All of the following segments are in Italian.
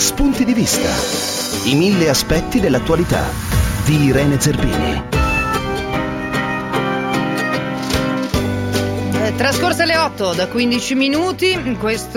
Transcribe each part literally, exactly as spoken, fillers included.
Spunti di vista. I mille aspetti dell'attualità di Irene Zerbini. Trascorse le otto da quindici minuti, questo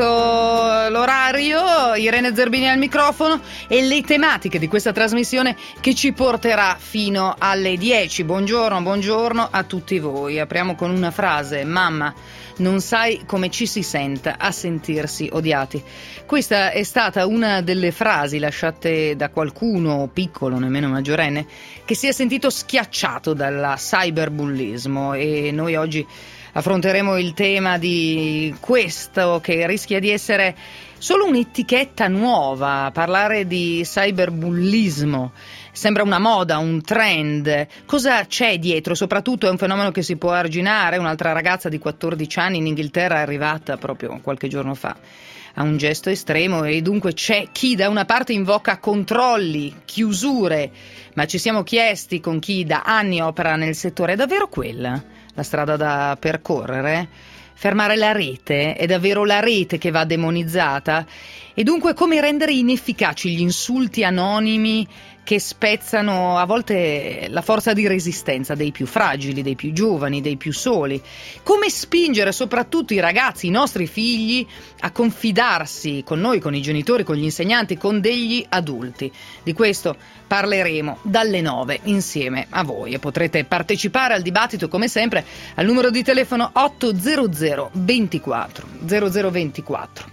l'orario, Irene Zerbini al microfono e le tematiche di questa trasmissione che ci porterà fino alle dieci. Buongiorno, buongiorno a tutti voi. Apriamo con una frase: mamma, non sai come ci si senta a sentirsi odiati. Questa è stata una delle frasi lasciate da qualcuno piccolo, nemmeno maggiorenne, che si è sentito schiacciato dal cyberbullismo, e noi oggi affronteremo il tema di questo che rischia di essere solo un'etichetta nuova. Parlare di cyberbullismo sembra una moda, un trend. Cosa c'è dietro? Soprattutto è un fenomeno che si può arginare. Un'altra ragazza di quattordici anni in Inghilterra è arrivata proprio qualche giorno fa a un gesto estremo, e dunque c'è chi da una parte invoca controlli, chiusure, ma ci siamo chiesti con chi da anni opera nel settore: è davvero quella la strada da percorrere? Fermare la rete? È davvero la rete che va demonizzata? E dunque come rendere inefficaci gli insulti anonimi che spezzano a volte la forza di resistenza dei più fragili, dei più giovani, dei più soli? Come spingere soprattutto i ragazzi, i nostri figli, a confidarsi con noi, con i genitori, con gli insegnanti, con degli adulti? Di questo parleremo dalle nove insieme a voi, e potrete partecipare al dibattito come sempre al numero di telefono otto zero zero ventiquattro zero zero ventiquattro.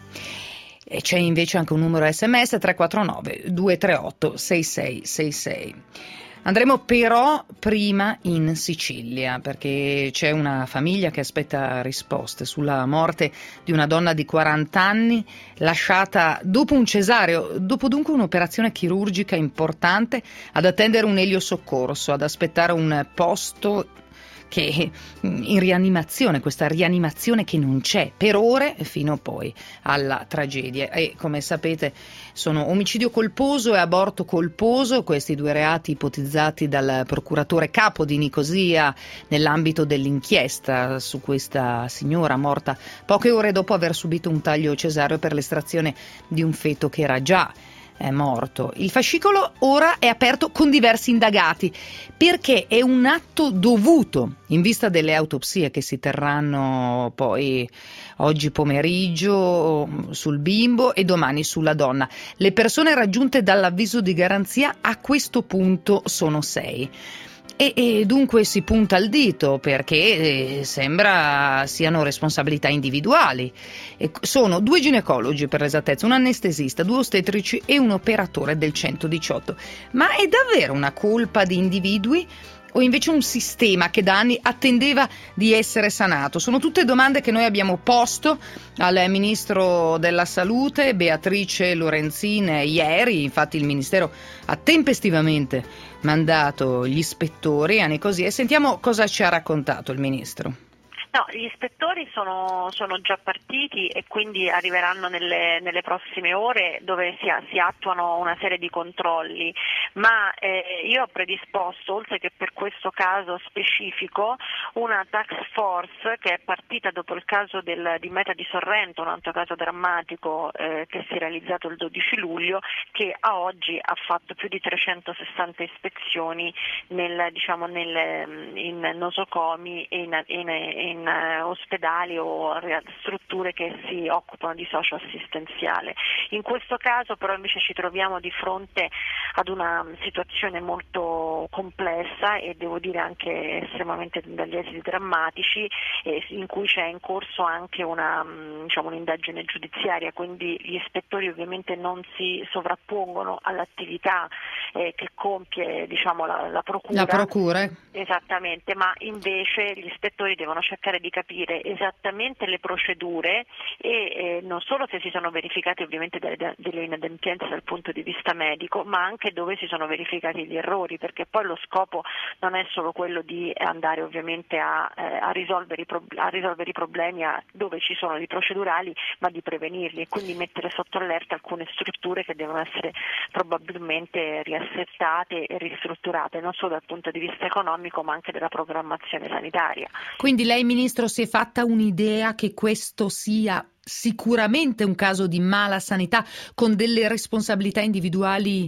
E c'è invece anche un numero sms tre quattro nove due tre otto sei sei sei sei. Andremo però prima in Sicilia, perché c'è una famiglia che aspetta risposte sulla morte di una donna di quaranta anni lasciata dopo un cesareo, dopo dunque un'operazione chirurgica importante, ad attendere un eliosoccorso, ad aspettare un posto che in rianimazione, questa rianimazione che non c'è per ore fino poi alla tragedia. E come sapete sono omicidio colposo e aborto colposo, questi due reati ipotizzati dal procuratore capo di Nicosia nell'ambito dell'inchiesta su questa signora morta poche ore dopo aver subito un taglio cesareo per l'estrazione di un feto che era già è morto. Il fascicolo ora è aperto con diversi indagati, perché è un atto dovuto in vista delle autopsie che si terranno poi oggi pomeriggio sul bimbo e domani sulla donna. Le persone raggiunte dall'avviso di garanzia a questo punto sono sei. E, e dunque si punta il dito, perché eh, sembra siano responsabilità individuali. E sono due ginecologi, per l'esattezza, un anestesista, due ostetrici e un operatore del centodiciotto. Ma è davvero una colpa di individui o invece un sistema che da anni attendeva di essere sanato? Sono tutte domande che noi abbiamo posto al Ministro della Salute, Beatrice Lorenzin, ieri. Infatti il Ministero ha tempestivamente mandato gli ispettori a Nicosia, e sentiamo cosa ci ha raccontato il Ministro. No, gli ispettori sono, sono già partiti e quindi arriveranno nelle, nelle prossime ore, dove si, si attuano una serie di controlli, ma eh, io ho predisposto, oltre che per questo caso specifico, una task force che è partita dopo il caso del, di Meta di Sorrento, un altro caso drammatico eh, che si è realizzato il dodici luglio, che a oggi ha fatto più di trecentosessanta ispezioni nel, diciamo, nel, in nosocomi e in, in, in ospedali o strutture che si occupano di socio-assistenziale. In questo caso però invece ci troviamo di fronte ad una situazione molto complessa e devo dire anche estremamente dagli esiti drammatici, eh, in cui c'è in corso anche una, diciamo, un'indagine giudiziaria, quindi gli ispettori ovviamente non si sovrappongono all'attività eh, che compie, diciamo, la, la procura. La procura. Esattamente, ma invece gli ispettori devono cercare di capire esattamente le procedure e eh, non solo se si sono verificate ovviamente delle, delle inadempienze dal punto di vista medico, ma anche dove si sono verificati gli errori, perché poi lo scopo non è solo quello di andare ovviamente a, eh, a, risolvere, i pro- a risolvere i problemi a, dove ci sono i procedurali, ma di prevenirli e quindi mettere sotto allerta alcune strutture che devono essere probabilmente riassettate e ristrutturate, non solo dal punto di vista economico ma anche della programmazione sanitaria. Quindi lei, Ministro, si è fatta un'idea che questo sia sicuramente un caso di mala sanità con delle responsabilità individuali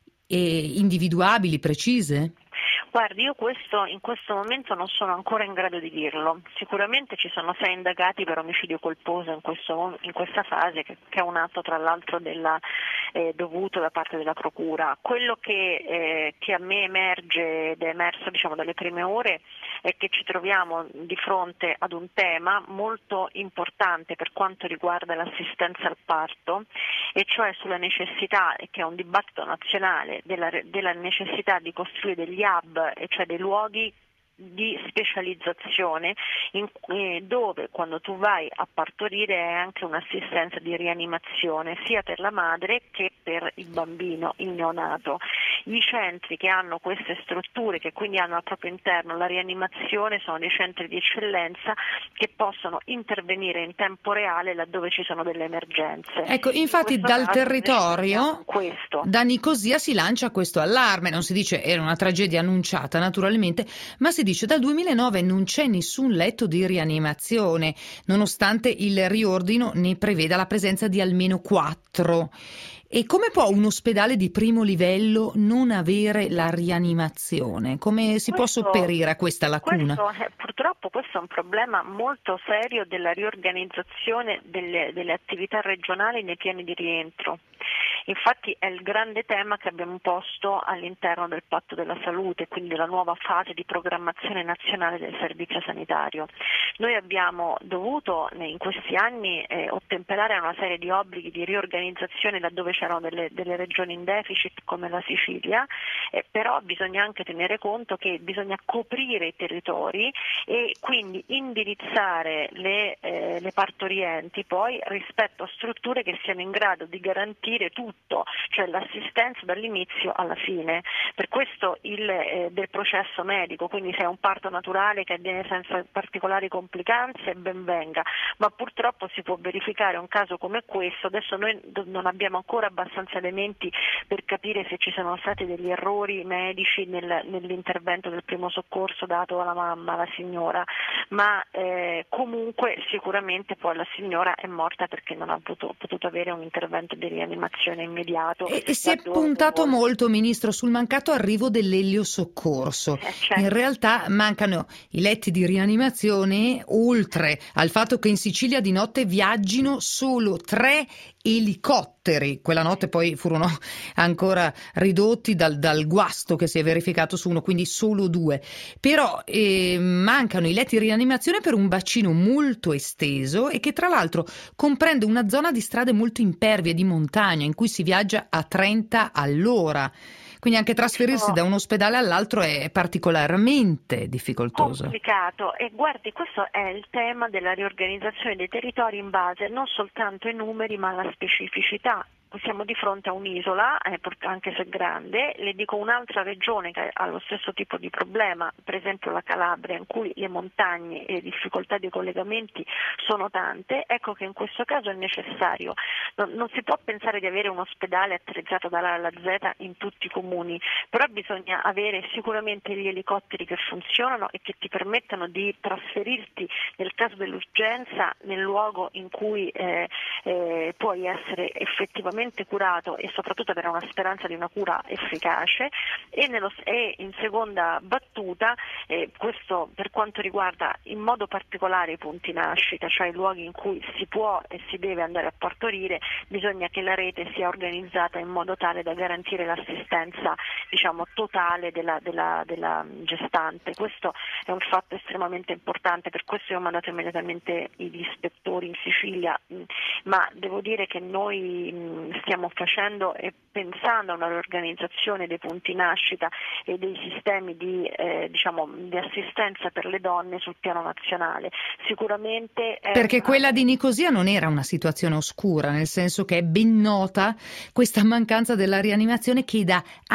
e individuabili, precise? Guardi, io questo in questo momento non sono ancora in grado di dirlo. Sicuramente ci sono sei indagati per omicidio colposo in, questo, in questa fase, che, che è un atto tra l'altro della, eh, dovuto da parte della Procura. Quello che, eh, che a me emerge ed è emerso diciamo, dalle prime ore è che ci troviamo di fronte ad un tema molto importante per quanto riguarda l'assistenza al parto, e cioè sulla necessità, e che è un dibattito nazionale, della, della necessità di costruire degli hub, e cioè dei luoghi di specializzazione in, eh, dove quando tu vai a partorire è anche un'assistenza di rianimazione sia per la madre che per il bambino, il neonato. I centri che hanno queste strutture, che quindi hanno al proprio interno la rianimazione, sono dei centri di eccellenza che possono intervenire in tempo reale laddove ci sono delle emergenze. Ecco, infatti in dal caso territorio, questo. da Nicosia si lancia questo allarme, non si dice era una tragedia annunciata naturalmente, ma si dice dal duemilanove non c'è nessun letto di rianimazione, nonostante il riordino ne preveda la presenza di almeno quattro. E come può un ospedale di primo livello non avere la rianimazione? Come si questo, può sopperire a questa lacuna? Questo è, purtroppo questo è un problema molto serio della riorganizzazione delle, delle attività regionali nei piani di rientro. Infatti è il grande tema che abbiamo posto all'interno del Patto della Salute, quindi la nuova fase di programmazione nazionale del servizio sanitario. Noi abbiamo dovuto in questi anni eh, ottemperare a una serie di obblighi di riorganizzazione laddove c'erano delle, delle regioni in deficit come la Sicilia, eh, però bisogna anche tenere conto che bisogna coprire i territori e quindi indirizzare le, eh, le partorienti poi rispetto a strutture che siano in grado di garantire tutto, cioè l'assistenza dall'inizio alla fine. Per questo il eh, del processo medico, quindi se è un parto naturale che avviene senza particolari complicanze, ben venga, ma purtroppo si può verificare un caso come questo. Adesso noi non abbiamo ancora abbastanza elementi per capire se ci sono stati degli errori medici nel, nell'intervento del primo soccorso dato alla mamma, alla signora, ma eh, comunque sicuramente poi la signora è morta perché non ha potuto, potuto avere un intervento di rianimazione immediato. E, e si è puntato molto, molto, Ministro, sul mancato arrivo dell'eliosoccorso. Eh, certo. In realtà mancano i letti di rianimazione, oltre al fatto che in Sicilia di notte viaggino solo tre elicotteri. Quella notte poi furono ancora ridotti dal, dal guasto che si è verificato su uno, quindi solo due. Però eh, mancano i letti di rianimazione per un bacino molto esteso e che tra l'altro comprende una zona di strade molto impervie di montagna in cui si viaggia a trenta all'ora. Quindi anche trasferirsi da un ospedale all'altro è particolarmente difficoltoso. Complicato. E guardi, questo è il tema della riorganizzazione dei territori in base non soltanto ai numeri ma alla specificità. Siamo di fronte a un'isola, eh, anche se grande, le dico un'altra regione che ha lo stesso tipo di problema, per esempio la Calabria, in cui le montagne e le difficoltà dei collegamenti sono tante. Ecco che in questo caso è necessario, non, non si può pensare di avere un ospedale attrezzato dall'A alla Z in tutti i comuni, però bisogna avere sicuramente gli elicotteri che funzionano e che ti permettano di trasferirti nel caso dell'urgenza nel luogo in cui eh, eh, puoi essere effettivamente curato e soprattutto avere una speranza di una cura efficace. E, nello, e in seconda battuta eh, questo per quanto riguarda in modo particolare i punti nascita, cioè i luoghi in cui si può e si deve andare a partorire, bisogna che la rete sia organizzata in modo tale da garantire l'assistenza diciamo totale della, della, della gestante. Questo è un fatto estremamente importante, per questo io ho mandato immediatamente gli ispettori in Sicilia, ma devo dire che noi stiamo facendo e pensando a una riorganizzazione dei punti nascita e dei sistemi di, eh, diciamo, di assistenza per le donne sul piano nazionale. Sicuramente è perché una... quella di Nicosia non era una situazione oscura, nel senso che è ben nota questa mancanza della rianimazione che da anni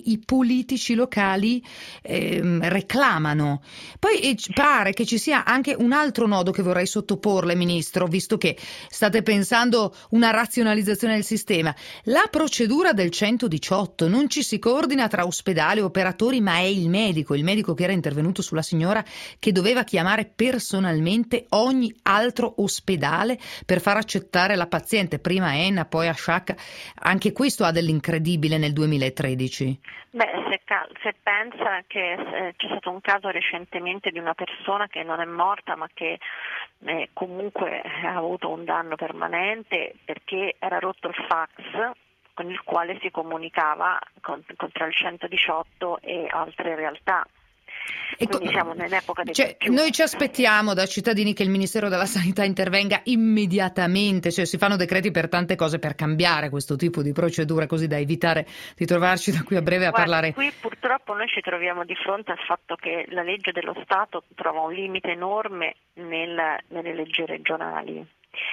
i politici locali ehm, reclamano. Poi eh, pare che ci sia anche un altro nodo che vorrei sottoporle, Ministro, visto che state pensando una razionalizzazione del sistema. La procedura del centodiciotto non ci si coordina tra ospedale e operatori, ma è il medico, il medico che era intervenuto sulla signora che doveva chiamare personalmente ogni altro ospedale per far accettare la paziente, prima a Enna, poi a Sciacca. Anche questo ha dell'incredibile nel duemilatredici. Beh, se, se pensa che eh, c'è stato un caso recentemente di una persona che non è morta ma che eh, comunque ha avuto un danno permanente perché era rotto il fax con il quale si comunicava con, contra il centodiciotto e altre realtà. Ecco, quindi siamo nell'epoca dei cioè, noi ci aspettiamo da cittadini che il Ministero della Sanità intervenga immediatamente, cioè si fanno decreti per tante cose per cambiare questo tipo di procedure, così da evitare di trovarci da qui a breve a Guarda, parlare. Qui purtroppo noi ci troviamo di fronte al fatto che la legge dello Stato trova un limite enorme nel, nelle leggi regionali.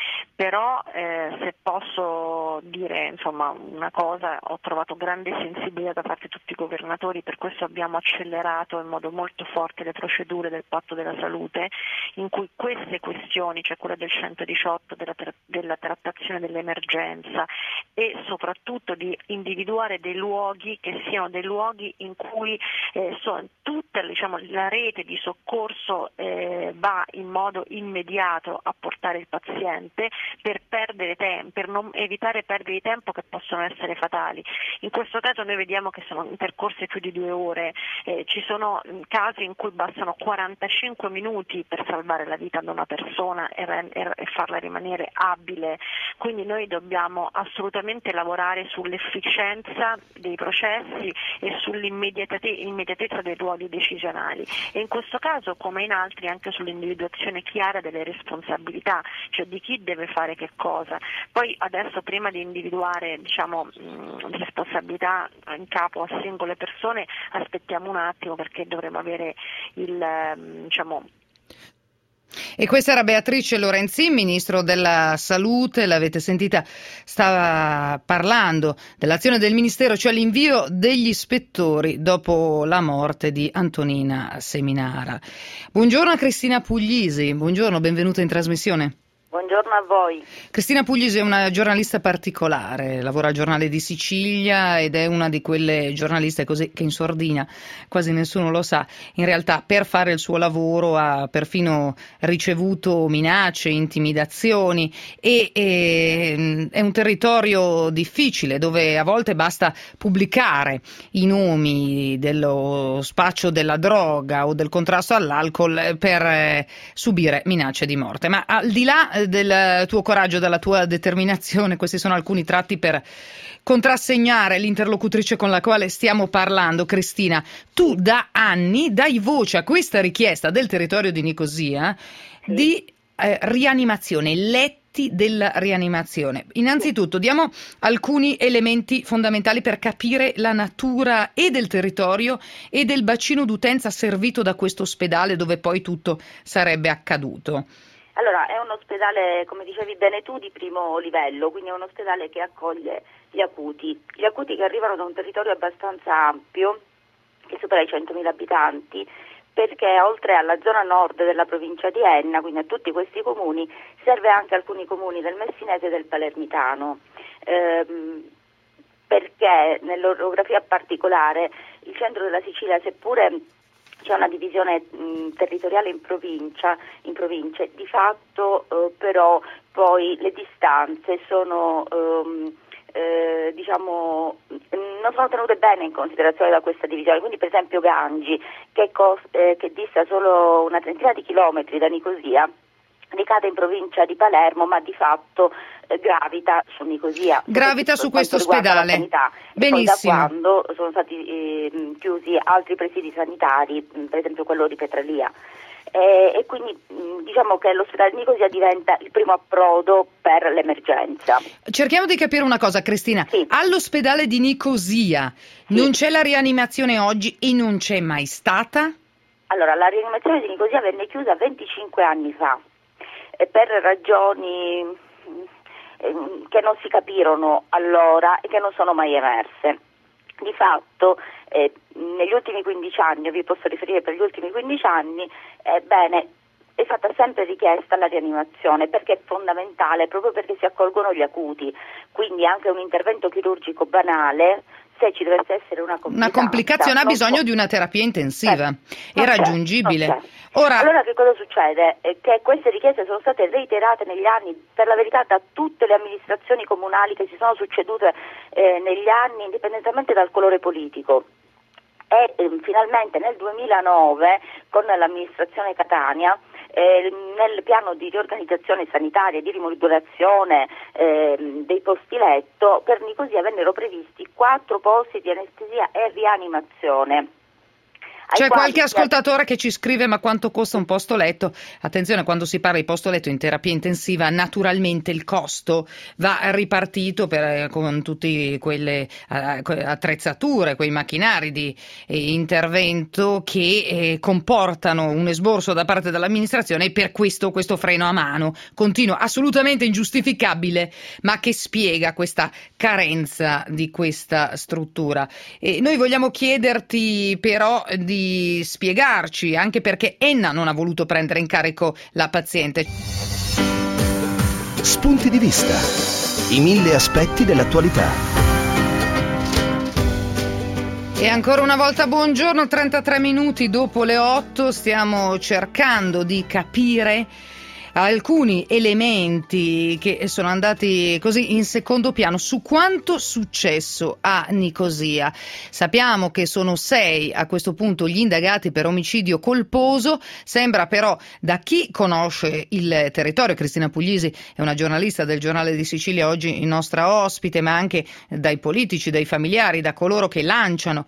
Però eh, se posso dire insomma una cosa, ho trovato grande sensibilità da parte di tutti i governatori, per questo abbiamo accelerato in modo molto forte le procedure del patto della salute, in cui queste questioni, cioè quella del centodiciotto, della, tra- della trattazione dell'emergenza e soprattutto di individuare dei luoghi che siano dei luoghi in cui eh, so, tutta diciamo, la rete di soccorso eh, va in modo immediato a portare il paziente, per perdere tempo, per non evitare perdite di tempo che possono essere fatali. In questo caso noi vediamo che sono intercorse più di due ore, eh, ci sono casi in cui bastano quarantacinque minuti per salvare la vita di una persona e, e, e farla rimanere abile, quindi noi dobbiamo assolutamente lavorare sull'efficienza dei processi e sull'immediatezza dei ruoli decisionali e in questo caso come in altri anche sull'individuazione chiara delle responsabilità, cioè di chi deve fare che cosa. Poi adesso prima di individuare diciamo mh, responsabilità in capo a singole persone aspettiamo un attimo perché dovremo avere il mh, diciamo E questa era Beatrice Lorenzin, Ministro della Salute, l'avete sentita, stava parlando dell'azione del Ministero, cioè l'invio degli ispettori dopo la morte di Antonina Seminara. Buongiorno a Cristina Puglisi, buongiorno, benvenuta in trasmissione. Buongiorno a voi. Cristina Puglisi è una giornalista particolare, lavora al Giornale di Sicilia ed è una di quelle giornaliste così che in sordina quasi nessuno lo sa. In realtà per fare il suo lavoro ha perfino ricevuto minacce, intimidazioni e, e è un territorio difficile dove a volte basta pubblicare i nomi dello spaccio della droga o del contrasto all'alcol per eh, subire minacce di morte. Ma al di là del tuo coraggio, della tua determinazione, questi sono alcuni tratti per contrassegnare l'interlocutrice con la quale stiamo parlando. Cristina, tu da anni dai voce a questa richiesta del territorio di Nicosia sì. di eh, rianimazione, letti della rianimazione. Innanzitutto diamo alcuni elementi fondamentali per capire la natura e del territorio e del bacino d'utenza servito da questo ospedale dove poi tutto sarebbe accaduto. Allora, è un ospedale, come dicevi bene tu, di primo livello, quindi è un ospedale che accoglie gli acuti, gli acuti che arrivano da un territorio abbastanza ampio, che supera i centomila abitanti, perché oltre alla zona nord della provincia di Enna, quindi a tutti questi comuni, serve anche alcuni comuni del Messinese e del Palermitano, ehm, perché nell'orografia particolare il centro della Sicilia, seppure c'è una divisione mh, territoriale in provincia, in province, di fatto eh, però poi le distanze sono ehm, eh, diciamo non sono tenute bene in considerazione da questa divisione, quindi per esempio Gangi che, cos- eh, che dista solo una trentina di chilometri da Nicosia ricade in provincia di Palermo, ma di fatto eh, gravita su Nicosia. Gravita su questo ospedale. Sanità. Benissimo. E poi da quando sono stati eh, chiusi altri presidi sanitari, per esempio quello di Petralia. E, e quindi mh, diciamo che l'ospedale di Nicosia diventa il primo approdo per l'emergenza. Cerchiamo di capire una cosa, Cristina. Sì. All'ospedale di Nicosia sì. non c'è la rianimazione oggi e non c'è mai stata? Allora, la rianimazione di Nicosia venne chiusa venticinque anni fa. Per ragioni che non si capirono allora e che non sono mai emerse. Di fatto eh, negli ultimi quindici anni, vi posso riferire per gli ultimi quindici anni, ebbene, è stata sempre richiesta la rianimazione perché è fondamentale, proprio perché si accolgono gli acuti, quindi anche un intervento chirurgico banale, se ci dovesse essere una complicazione, una complicazione ha bisogno può... di una terapia intensiva, eh, è raggiungibile. C'è, Ora... Allora che cosa succede? È che queste richieste sono state reiterate negli anni, per la verità, da tutte le amministrazioni comunali che si sono succedute eh, negli anni, indipendentemente dal colore politico. E eh, finalmente nel duemilanove con l'amministrazione Catania eh, nel piano di riorganizzazione sanitaria e di rimodulazione eh, dei posti letto per Nicosia vennero previsti quattro posti di anestesia e rianimazione. C'è qualche ascoltatore che ci scrive: ma quanto costa un posto letto? Attenzione, quando si parla di posto letto in terapia intensiva, naturalmente il costo va ripartito per, con tutte quelle attrezzature, quei macchinari di eh, intervento che eh, comportano un esborso da parte dell'amministrazione, e per questo questo freno a mano continuo, assolutamente ingiustificabile, ma che spiega questa carenza di questa struttura. E noi vogliamo chiederti però di di spiegarci anche perché Enna non ha voluto prendere in carico la paziente. Spunti di vista, i mille aspetti dell'attualità. E ancora una volta buongiorno, trentatré minuti dopo le otto, stiamo cercando di capire alcuni elementi che sono andati così in secondo piano su quanto successo a Nicosia. Sappiamo che sono sei a questo punto gli indagati per omicidio colposo. Sembra però, da chi conosce il territorio, Cristina Puglisi è una giornalista del Giornale di Sicilia, oggi in nostra ospite, ma anche dai politici, dai familiari, da coloro che lanciano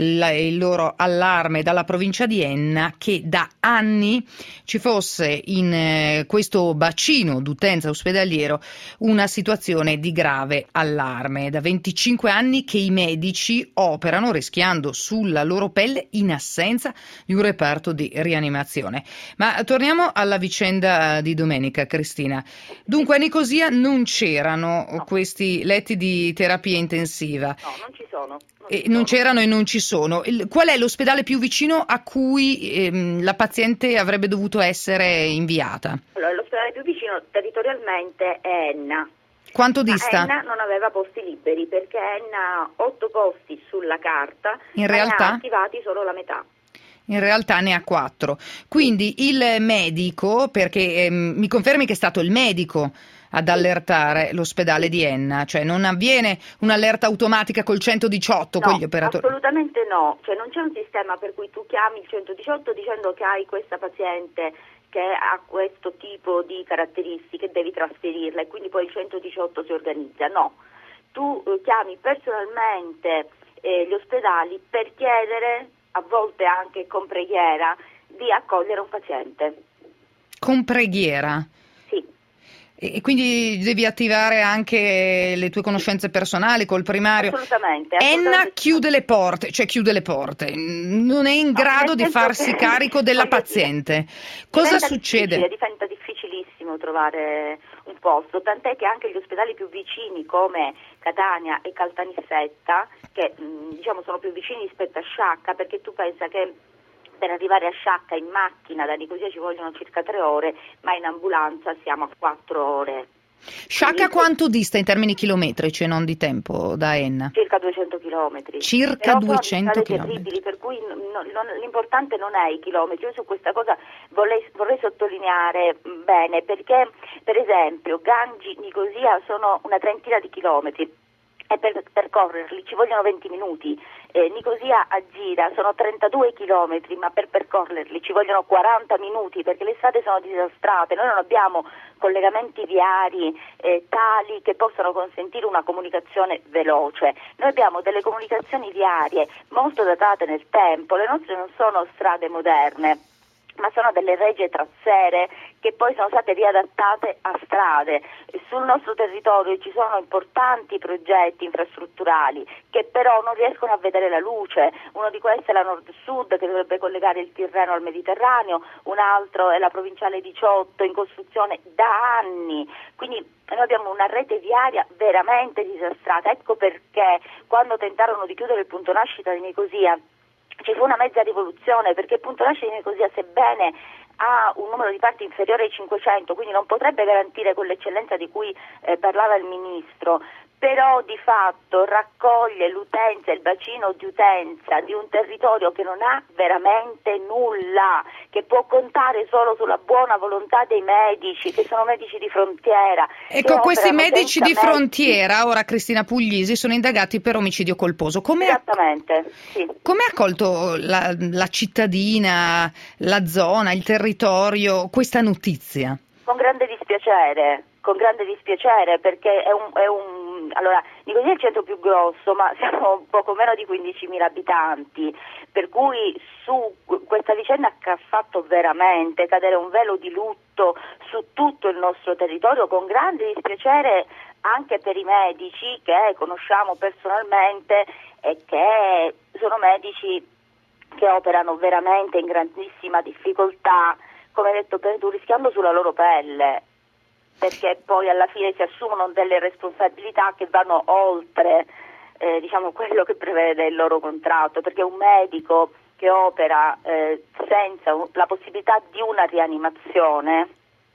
il loro allarme dalla provincia di Enna, che da anni ci fosse in questo bacino d'utenza ospedaliero una situazione di grave allarme. Da venticinque anni che i medici operano rischiando sulla loro pelle in assenza di un reparto di rianimazione. Ma torniamo alla vicenda di domenica, Cristina. Dunque a Nicosia non c'erano no. questi letti di terapia intensiva. No, non ci sono. Non, e ci non sono. c'erano e non ci sono. Il, qual è l'ospedale più vicino a cui ehm, la paziente avrebbe dovuto essere inviata? Allora, l'ospedale più vicino territorialmente è Enna. Quanto dista? Ma Enna non aveva posti liberi perché Enna ha otto posti sulla carta, in ma realtà ne ha attivati solo la metà. In realtà ne ha quattro. Quindi il medico, perché ehm, mi confermi che è stato il medico ad allertare l'ospedale di Enna, cioè non avviene un'allerta automatica col centodiciotto No, con gli operatori? Assolutamente no, cioè non c'è un sistema per cui tu chiami il centodiciotto dicendo che hai questa paziente che ha questo tipo di caratteristiche, devi trasferirla e quindi poi il centodiciotto si organizza. No, tu eh, chiami personalmente eh, gli ospedali per chiedere, a volte anche con preghiera, di accogliere un paziente. Con preghiera? Sì. E quindi devi attivare anche le tue conoscenze personali col primario? Assolutamente. Enna assolutamente. chiude le porte, cioè chiude le porte, non è in no, grado di farsi carico della paziente. Cosa diventa succede? Diventa difficilissimo trovare un posto, tant'è che anche gli ospedali più vicini come Catania e Caltanissetta, che mh, diciamo sono più vicini rispetto a Sciacca, perché tu pensa che per arrivare a Sciacca in macchina da Nicosia ci vogliono circa tre ore, ma in ambulanza siamo a quattro ore. Sciacca Quindi, quanto dista in termini chilometrici e non di tempo da Enna? Circa duecento chilometri. Circa Però duecento sono chilometri. terribili, per cui non, non, l'importante non è i chilometri. Io su questa cosa vorrei, vorrei sottolineare bene, perché per esempio Gangi, Nicosia sono una trentina di chilometri e per percorrerli ci vogliono venti minuti. Eh, Nicosia a Gira sono trentadue chilometri, ma per percorrerli ci vogliono quaranta minuti perché le strade sono disastrate. Noi non abbiamo collegamenti viari eh, tali che possano consentire una comunicazione veloce. Noi abbiamo delle comunicazioni viarie molto datate nel tempo, le nostre non sono strade moderne. ma sono delle regie trazzere che poi sono state riadattate a strade. Sul nostro territorio ci sono importanti progetti infrastrutturali che però non riescono a vedere la luce. Uno di questi è la Nord-Sud, che dovrebbe collegare il Tirreno al Mediterraneo, un altro è la provinciale diciotto, in costruzione da anni. Quindi noi abbiamo una rete viaria veramente disastrata. Ecco perché quando tentarono di chiudere il punto nascita di Nicosia ci fu una mezza rivoluzione, perché il punto nascita di Nicosia, sebbene ha un numero di parti inferiore ai cinquecento, quindi non potrebbe garantire quell'eccellenza di cui eh, parlava il Ministro, però di fatto raccoglie l'utenza, il bacino di utenza di un territorio che non ha veramente nulla, che può contare solo sulla buona volontà dei medici, che sono medici di frontiera. Ecco, questi medici di frontiera, ora Cristina Puglisi, sono indagati per omicidio colposo. Come Esattamente, ha, sì. Come ha accolto la, la cittadina, la zona, il territorio, questa notizia? Con grande dispiacere, con grande dispiacere perché è un... È un allora, Nicosia è il centro più grosso, ma siamo poco meno di quindicimila abitanti, per cui su questa vicenda che ha fatto veramente cadere un velo di lutto su tutto il nostro territorio, con grande dispiacere anche per i medici che conosciamo personalmente e che sono medici che operano veramente in grandissima difficoltà, come hai detto tu, rischiando sulla loro pelle, perché poi alla fine si assumono delle responsabilità che vanno oltre eh, diciamo quello che prevede il loro contratto, perché un medico che opera eh, senza un, la possibilità di una rianimazione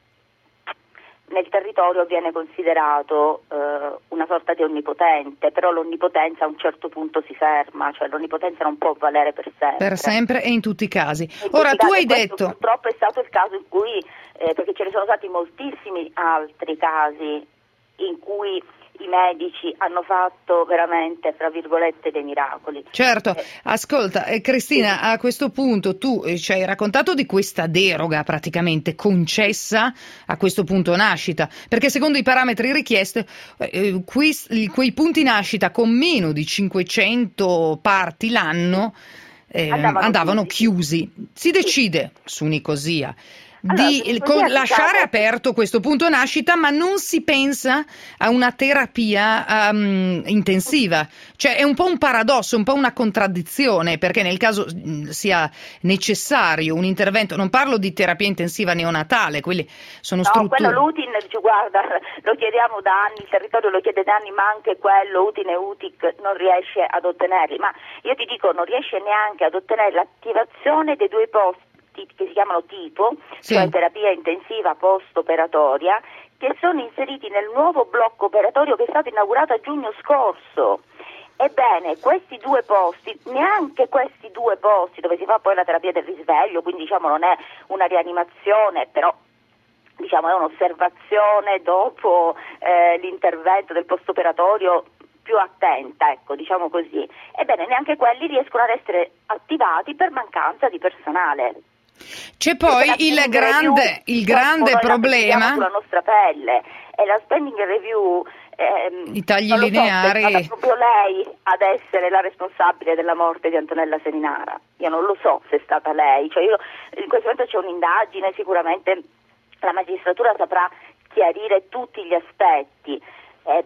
nel territorio viene considerato eh, una sorta di onnipotente, però l'onnipotenza a un certo punto si ferma, cioè l'onnipotenza non può valere per sempre. Per sempre e in tutti i casi. In Ora tutti tu casi, hai detto... Purtroppo è stato il caso in cui, eh, perché ce ne sono stati moltissimi altri casi in cui i medici hanno fatto veramente, fra virgolette, dei miracoli. Certo, eh, ascolta, eh, Cristina, sì. A questo punto tu eh, ci hai raccontato di questa deroga praticamente concessa a questo punto nascita, perché secondo i parametri richiesti, eh, qui, quei punti nascita con meno di cinquecento parti l'anno eh, andavano, andavano chiusi. chiusi. Si decide sì. su Nicosia Allora, di con, lasciare diciamo... aperto questo punto nascita, ma non si pensa a una terapia um, intensiva. Cioè è un po' un paradosso, un po' una contraddizione, perché nel caso mh, sia necessario un intervento, non parlo di terapia intensiva neonatale, quelli sono no, strutture... quello l'U T I N, cioè, guarda, lo chiediamo da anni, il territorio lo chiede da anni, ma anche quello U T I N e U T I C non riesce ad ottenerli, ma io ti dico non riesce neanche ad ottenere l'attivazione dei due posti che si chiamano tipo, sì. cioè terapia intensiva post-operatoria, che sono inseriti nel nuovo blocco operatorio che è stato inaugurato a giugno scorso. Ebbene, questi due posti, neanche questi due posti dove si fa poi la terapia del risveglio, quindi diciamo non è una rianimazione, però diciamo è un'osservazione dopo eh, l'intervento del post-operatorio più attenta, ecco, diciamo così. Ebbene, neanche quelli riescono ad essere attivati per mancanza di personale. C'è poi il grande, il grande problema sulla nostra pelle e la spending review ehm, i tagli non lo lineari so, è stata proprio lei ad essere la responsabile della morte di Antonella Seminara. Io non lo so se è stata lei, cioè io, in questo momento c'è un'indagine, sicuramente la magistratura saprà chiarire tutti gli aspetti, eh,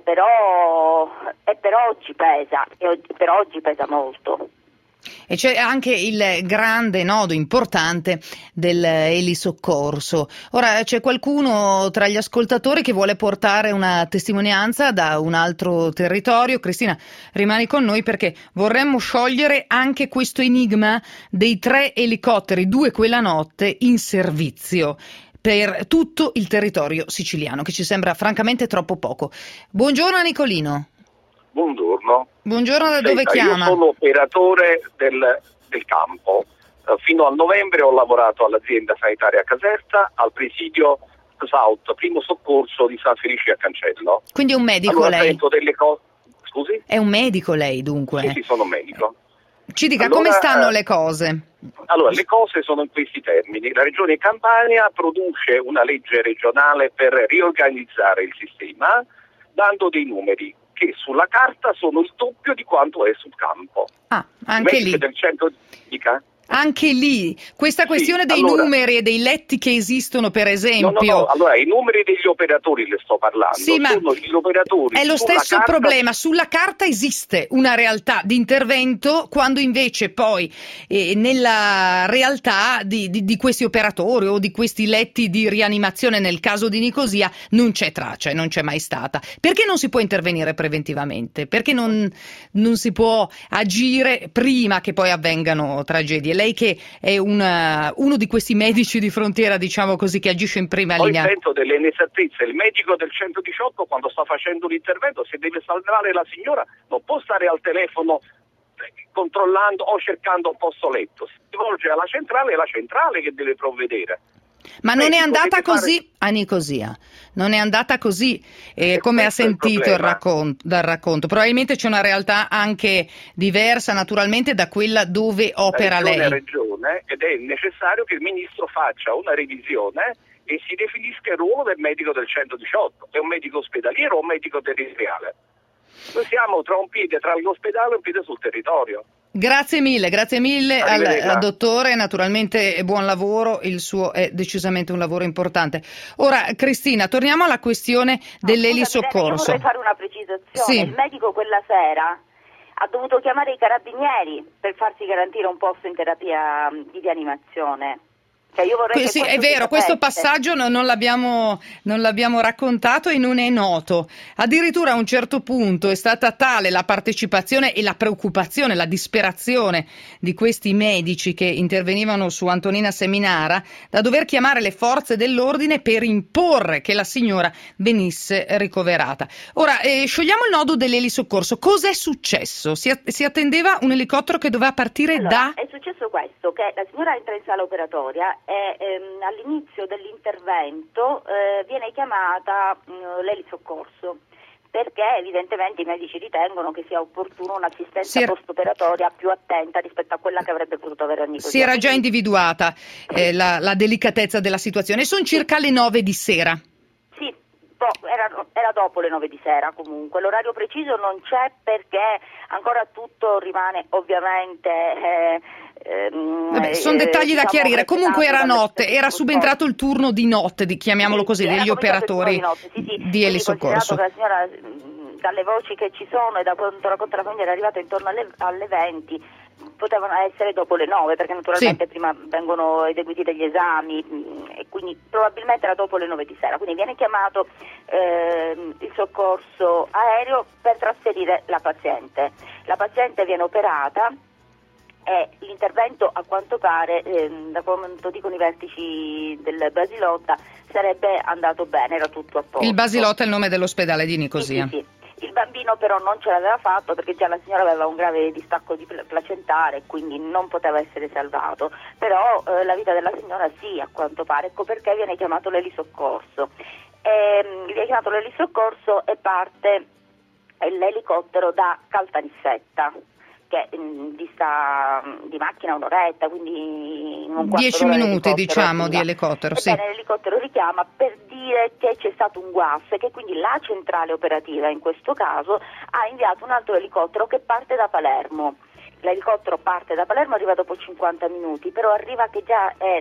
però, eh, però oggi pesa, e per oggi pesa molto. E c'è anche il grande nodo importante dell'elisoccorso. Ora c'è qualcuno tra gli ascoltatori che vuole portare una testimonianza da un altro territorio. Cristina, rimani con noi perché vorremmo sciogliere anche questo enigma dei tre elicotteri, due quella notte, in servizio per tutto il territorio siciliano, che ci sembra francamente troppo poco. Buongiorno Nicolino. Buongiorno. Buongiorno, da dove Senta, chiama? Io sono operatore del, del campo. Uh, fino a novembre ho lavorato all'azienda sanitaria Caserta, al presidio S A U T, primo soccorso di San Felice a Cancello. Quindi è un medico allora, lei? Sento delle cose. Scusi? È un medico lei dunque? Sì, sì, sono medico. Ci dica allora, come stanno eh, le cose? Allora, le cose sono in questi termini. La Regione Campania produce una legge regionale per riorganizzare il sistema, dando dei numeri che sulla carta sono il doppio di quanto è sul campo. Ah, anche lì. Del centro, dica? Anche lì, questa questione sì, dei allora, numeri e dei letti che esistono, per esempio. No, no, no, allora i numeri degli operatori le sto parlando, sì, ma sono gli operatori. È lo stesso carta... problema, sulla carta esiste una realtà di intervento, quando invece poi eh, nella realtà di, di, di questi operatori o di questi letti di rianimazione, nel caso di Nicosia, non c'è traccia e non c'è mai stata. Perché non si può intervenire preventivamente? Perché non, non si può agire prima che poi avvengano tragedie? Lei che è una, uno di questi medici di frontiera, diciamo così, che agisce in prima Poi linea. Poi penso delle inesattezze. Il medico del centodiciotto, quando sta facendo l'intervento, se deve salvare la signora, non può stare al telefono controllando o cercando un posto letto. Si rivolge alla centrale, è la centrale che deve provvedere. Ma non è andata così fare... a Nicosia, non è andata così eh, come ha sentito il, il racconto, dal racconto. Probabilmente c'è una realtà anche diversa naturalmente da quella dove opera regione lei. A regione, ed è necessario che il ministro faccia una revisione e si definisca il ruolo del medico del centodiciotto. È un medico ospedaliero o un medico territoriale? Noi siamo tra un piede tra l'ospedale e un piede sul territorio. Grazie mille, grazie mille al, al dottore, naturalmente buon lavoro, il suo è decisamente un lavoro importante. Ora Cristina, torniamo alla questione dell'elisoccorso. Io vorrei fare una precisazione, sì. Il medico quella sera ha dovuto chiamare i carabinieri per farsi garantire un posto in terapia di rianimazione. Cioè io vorrei sì, che è vero, questo passaggio non, non, l'abbiamo, non l'abbiamo raccontato e non è noto. Addirittura a un certo punto è stata tale la partecipazione e la preoccupazione, la disperazione di questi medici che intervenivano su Antonina Seminara da dover chiamare le forze dell'ordine per imporre che la signora venisse ricoverata. Ora, eh, sciogliamo il nodo dell'elisoccorso. Cos'è successo? Si, a- si attendeva un elicottero che doveva partire allora, da... È successo questo, che la signora entra in sala operatoria e ehm, all'inizio dell'intervento eh, viene chiamata mh, l'elisoccorso, perché evidentemente i medici ritengono che sia opportuno un'assistenza era... post-operatoria più attenta rispetto a quella che avrebbe potuto avere a Nicosia. Si era già individuata eh, la, la delicatezza della situazione. Sono circa le nove di sera. Sì, boh, era, era dopo le nove di sera comunque. L'orario preciso non c'è perché ancora tutto rimane ovviamente... Eh, Vabbè, sono dettagli da diciamo chiarire. Comunque era notte, era subentrato il turno di notte, di, chiamiamolo così, sì, degli operatori di, notte, sì, sì. di elisoccorso. Che la signora, dalle voci che ci sono e da quanto racconta la famiglia, era arrivata intorno alle, alle venti, potevano essere dopo le nove, perché naturalmente sì. Prima vengono eseguiti degli esami e quindi probabilmente era dopo le nove di sera. Quindi viene chiamato eh, il soccorso aereo per trasferire la paziente. La paziente viene operata. E l'intervento, a quanto pare, ehm, da quanto dicono i vertici del Basilotta, sarebbe andato bene, era tutto a posto. Il Basilotta è il nome dell'ospedale di Nicosia. Sì, sì, sì. Il bambino però non ce l'aveva fatto perché già la signora aveva un grave distacco di placentare, quindi non poteva essere salvato. Però eh, la vita della signora sì, a quanto pare. Ecco perché viene chiamato l'elisoccorso. E, viene chiamato l'elisoccorso e parte l'elicottero da Caltanissetta, che mh, dista mh, di macchina un'oretta, quindi in un quarto dieci d'ora minuti diciamo arriva. di elicottero. Ebbene, sì. L'elicottero richiama per dire che c'è stato un guasto e che quindi la centrale operativa in questo caso ha inviato un altro elicottero che parte da Palermo. L'elicottero parte da Palermo, arriva dopo cinquanta minuti, però arriva che già è,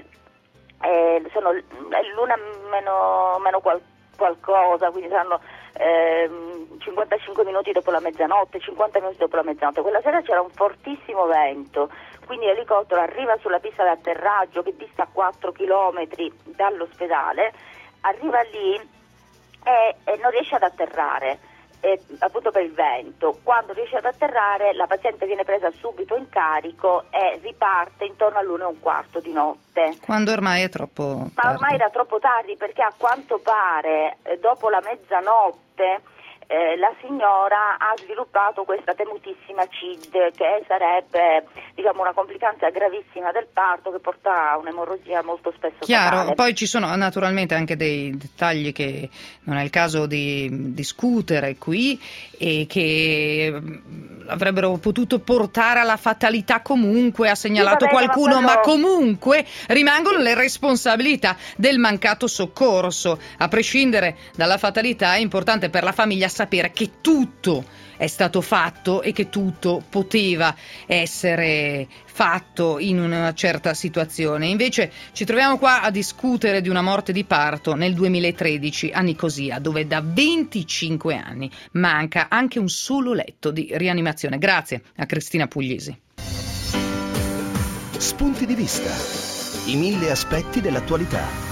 è, sono, è l'una meno, meno qual, qualcosa, quindi saranno ehm, cinquantacinque minuti dopo la mezzanotte, cinquanta minuti dopo la mezzanotte. Quella sera c'era un fortissimo vento, quindi l'elicottero arriva sulla pista di atterraggio che dista quattro chilometri dall'ospedale, arriva lì e, e non riesce ad atterrare. Eh, appunto per il vento. Quando riesce ad atterrare la paziente viene presa subito in carico e riparte intorno all'una e un quarto di notte. Quando ormai è troppo Ma ormai era troppo tardi, perché a quanto pare eh, dopo la mezzanotte eh, la signora ha sviluppato questa temutissima C I D, che sarebbe diciamo una complicanza gravissima del parto che porta a un'emorragia molto spesso Chiaro, fatale. Poi ci sono naturalmente anche dei dettagli che non è il caso di discutere qui e che avrebbero potuto portare alla fatalità comunque, ha segnalato sì, bene, qualcuno, ma, ma comunque rimangono le responsabilità del mancato soccorso. A prescindere dalla fatalità è importante per la famiglia sapere che tutto è stato fatto e che tutto poteva essere fatto in una certa situazione. Invece ci troviamo qua a discutere di una morte di parto nel duemilatredici a Nicosia, dove da venticinque anni manca anche un solo letto di rianimazione. Grazie a Cristina Puglisi. Spunti di vista. I mille aspetti dell'attualità.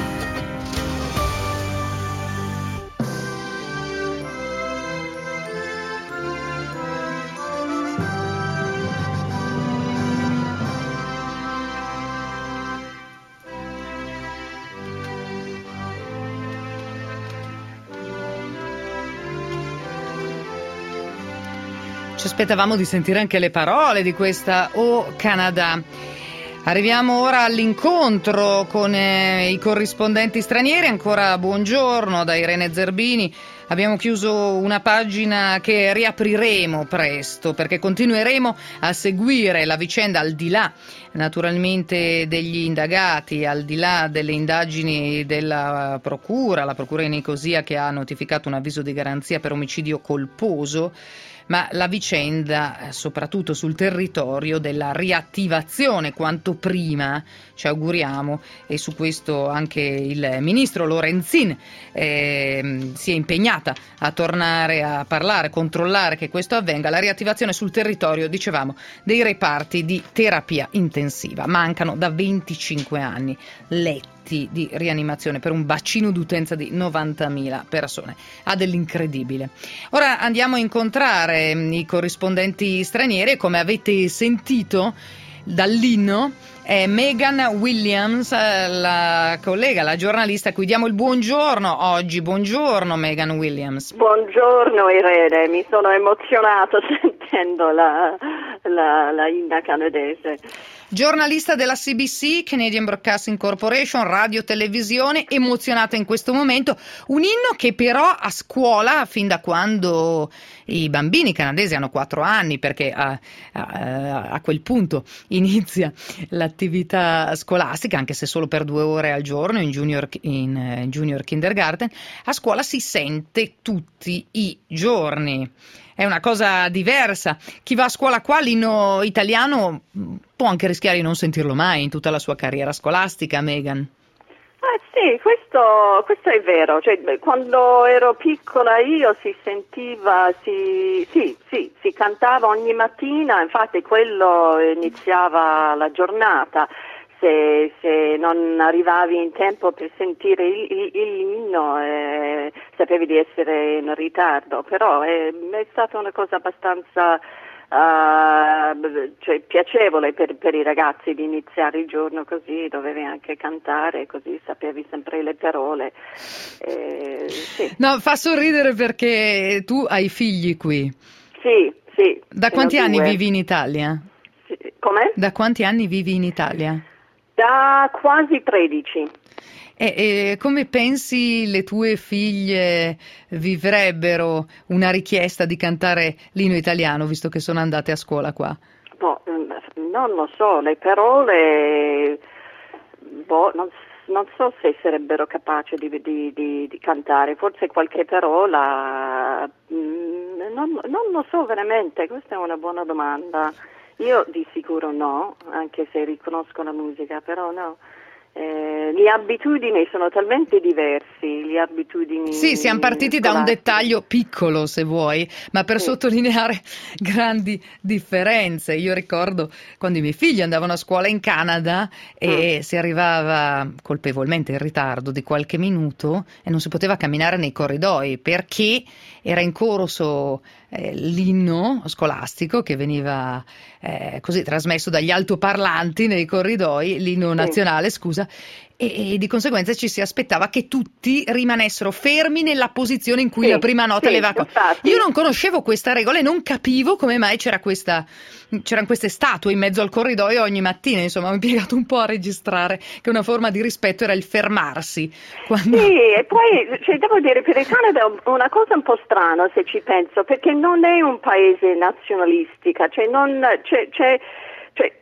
Ci aspettavamo di sentire anche le parole di questa O Canada. Arriviamo ora all'incontro con eh, i corrispondenti stranieri. Ancora buongiorno da Irene Zerbini. Abbiamo chiuso una pagina che riapriremo presto, perché continueremo a seguire la vicenda al di là naturalmente degli indagati, al di là delle indagini della procura, la procura di Nicosia che ha notificato un avviso di garanzia per omicidio colposo, ma la vicenda soprattutto sul territorio della riattivazione quanto prima, ci auguriamo, e su questo anche il ministro Lorenzin eh, si è impegnata a tornare a parlare, controllare che questo avvenga, la riattivazione sul territorio, dicevamo, dei reparti di terapia intensiva. Mancano da venticinque anni letti di rianimazione per un bacino d'utenza di novantamila persone. Ha dell'incredibile. Ora andiamo a incontrare i corrispondenti stranieri e, come avete sentito dall'inno, è Megan Williams, la collega, la giornalista a cui diamo il buongiorno oggi. Buongiorno Megan Williams. Buongiorno Irene, mi sono emozionata sentendo la, la, la inna canadese. Giornalista della C B C, Canadian Broadcasting Corporation, radio televisione, emozionata in questo momento. Un inno che però a scuola, fin da quando i bambini canadesi hanno quattro anni, perché a, a, a quel punto inizia l'attività scolastica, anche se solo per due ore al giorno in junior, in, in junior kindergarten, a scuola si sente tutti i giorni. È una cosa diversa. Chi va a scuola qua, l'inno italiano, può anche rischiare di non sentirlo mai in tutta la sua carriera scolastica, Megan. Eh sì, questo, questo è vero. Cioè, quando ero piccola io si sentiva, si, sì, sì, si cantava ogni mattina, infatti quello iniziava la giornata. Se, se non arrivavi in tempo per sentire l'inno eh, sapevi di essere in ritardo, però è, è stata una cosa abbastanza uh, cioè, piacevole per, per i ragazzi di iniziare il giorno così, dovevi anche cantare, così sapevi sempre le parole. Eh, sì. No, fa sorridere perché tu hai figli qui. Sì, sì. Da quanti anni due. vivi in Italia? Sì. Come? Da quanti anni vivi in Italia? Da quasi tredici. E, e come pensi le tue figlie vivrebbero una richiesta di cantare l'inno italiano, visto che sono andate a scuola qua? Boh, non lo so, le parole, boh, non, non so se sarebbero capaci di, di, di, di cantare, forse qualche parola, non, non lo so veramente, questa è una buona domanda. Io di sicuro no, anche se riconosco la musica, però no. Eh, le abitudini sono talmente diversi, le abitudini. Sì, siamo partiti scolastiche. Da un dettaglio piccolo, se vuoi, ma per sì. sottolineare grandi differenze. Io ricordo quando i miei figli andavano a scuola in Canada e mm. si arrivava colpevolmente in ritardo di qualche minuto e non si poteva camminare nei corridoi perché era in corso eh, l'inno scolastico che veniva eh, così trasmesso dagli altoparlanti nei corridoi, l'inno nazionale, sì. scusa, e, e di conseguenza ci si aspettava che tutti rimanessero fermi nella posizione in cui sì, la prima nota sì, le va. Io non conoscevo questa regola e non capivo come mai c'era questa, c'erano queste statue in mezzo al corridoio ogni mattina, insomma ho impiegato un po' a registrare che una forma di rispetto era il fermarsi. Quando... Sì, e poi cioè, devo dire per il Canada è una cosa un po' strana se ci penso, perché non è un paese nazionalistica, cioè non c'è, c'è Cioè,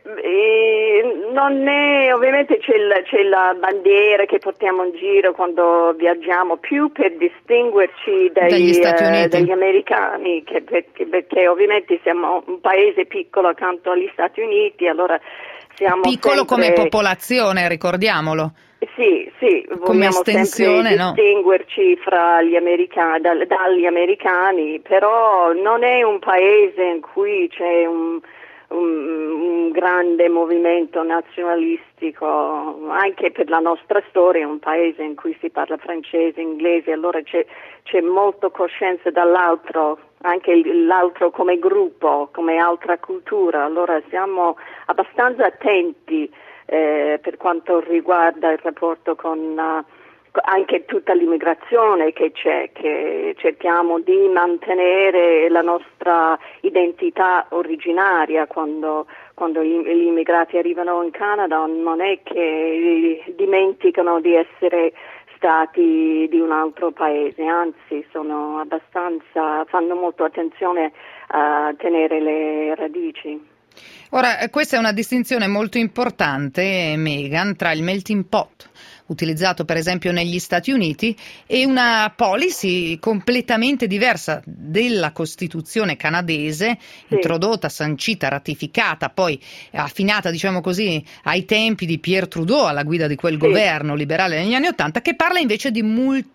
eh, non è, ovviamente c'è, il, c'è la bandiera che portiamo in giro quando viaggiamo, più per distinguerci dai, dagli Stati Uniti, eh, dagli americani, che perché, perché ovviamente siamo un paese piccolo accanto agli Stati Uniti, allora siamo piccolo sempre, come popolazione, ricordiamolo. Sì, sì, come vogliamo estensione, sempre distinguerci no? fra gli americani, dal, dagli americani, però non è un paese in cui c'è un, un, un grande movimento nazionalistico, anche per la nostra storia, è un paese in cui si parla francese, inglese, allora c'è, c'è molto coscienza dall'altro, anche l'altro come gruppo, come altra cultura, allora siamo abbastanza attenti Eh, per quanto riguarda il rapporto con uh, anche tutta l'immigrazione che c'è, che cerchiamo di mantenere la nostra identità originaria quando, quando gli, gli immigrati arrivano in Canada, non è che dimenticano di essere stati di un altro paese, anzi sono abbastanza, fanno molto attenzione a tenere le radici. Ora, questa è una distinzione molto importante, Megan, tra il melting pot, utilizzato per esempio negli Stati Uniti, e una policy completamente diversa della Costituzione canadese, sì, introdotta, sancita, ratificata, poi affinata, diciamo così, ai tempi di Pierre Trudeau, alla guida di quel sì. governo liberale negli anni Ottanta, che parla invece di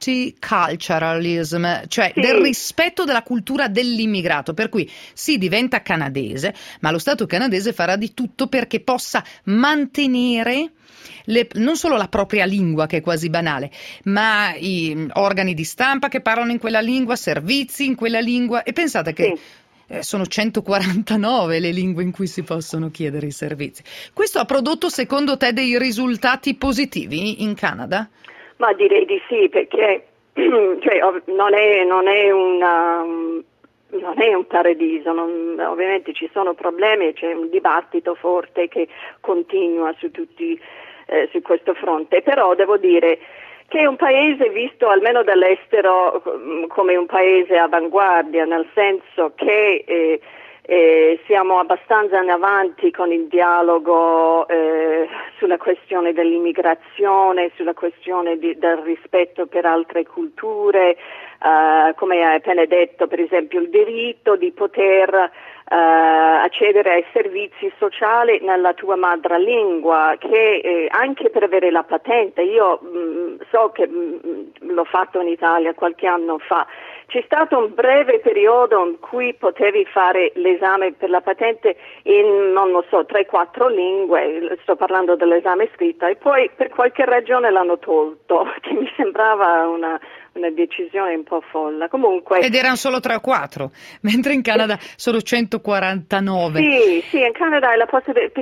multiculturalism, cioè sì. del rispetto della cultura dell'immigrato, per cui si diventa canadese, ma lo Stato canadese farà di tutto perché possa mantenere Le, non solo la propria lingua, che è quasi banale, ma i organi di stampa che parlano in quella lingua, servizi in quella lingua, e pensate che sì. eh, sono centoquarantanove le lingue in cui si possono chiedere i servizi. Questo ha prodotto, secondo te, dei risultati positivi in Canada? Ma direi di sì, perché cioè, non è, non è una... non è un paradiso, non, ovviamente ci sono problemi, c'è un dibattito forte che continua su tutti eh, su questo fronte, però devo dire che è un paese visto almeno dall'estero come un paese avanguardia, nel senso che eh, eh, siamo abbastanza in avanti con il dialogo eh, sulla questione dell'immigrazione, sulla questione di, del rispetto per altre culture, uh, come hai appena detto, per esempio il diritto di poter Uh, accedere ai servizi sociali nella tua madrelingua, che eh, anche per avere la patente, io mh, so che mh, l'ho fatto in Italia qualche anno fa, c'è stato un breve periodo in cui potevi fare l'esame per la patente in, non lo so, tre quattro lingue, sto parlando dell'esame scritto, e poi per qualche ragione l'hanno tolto, che mi sembrava una una decisione un po' folla. Comunque, ed erano solo tre o quattro, mentre in Canada sono centoquarantanove. Sì, sì, in Canada hai la possibilità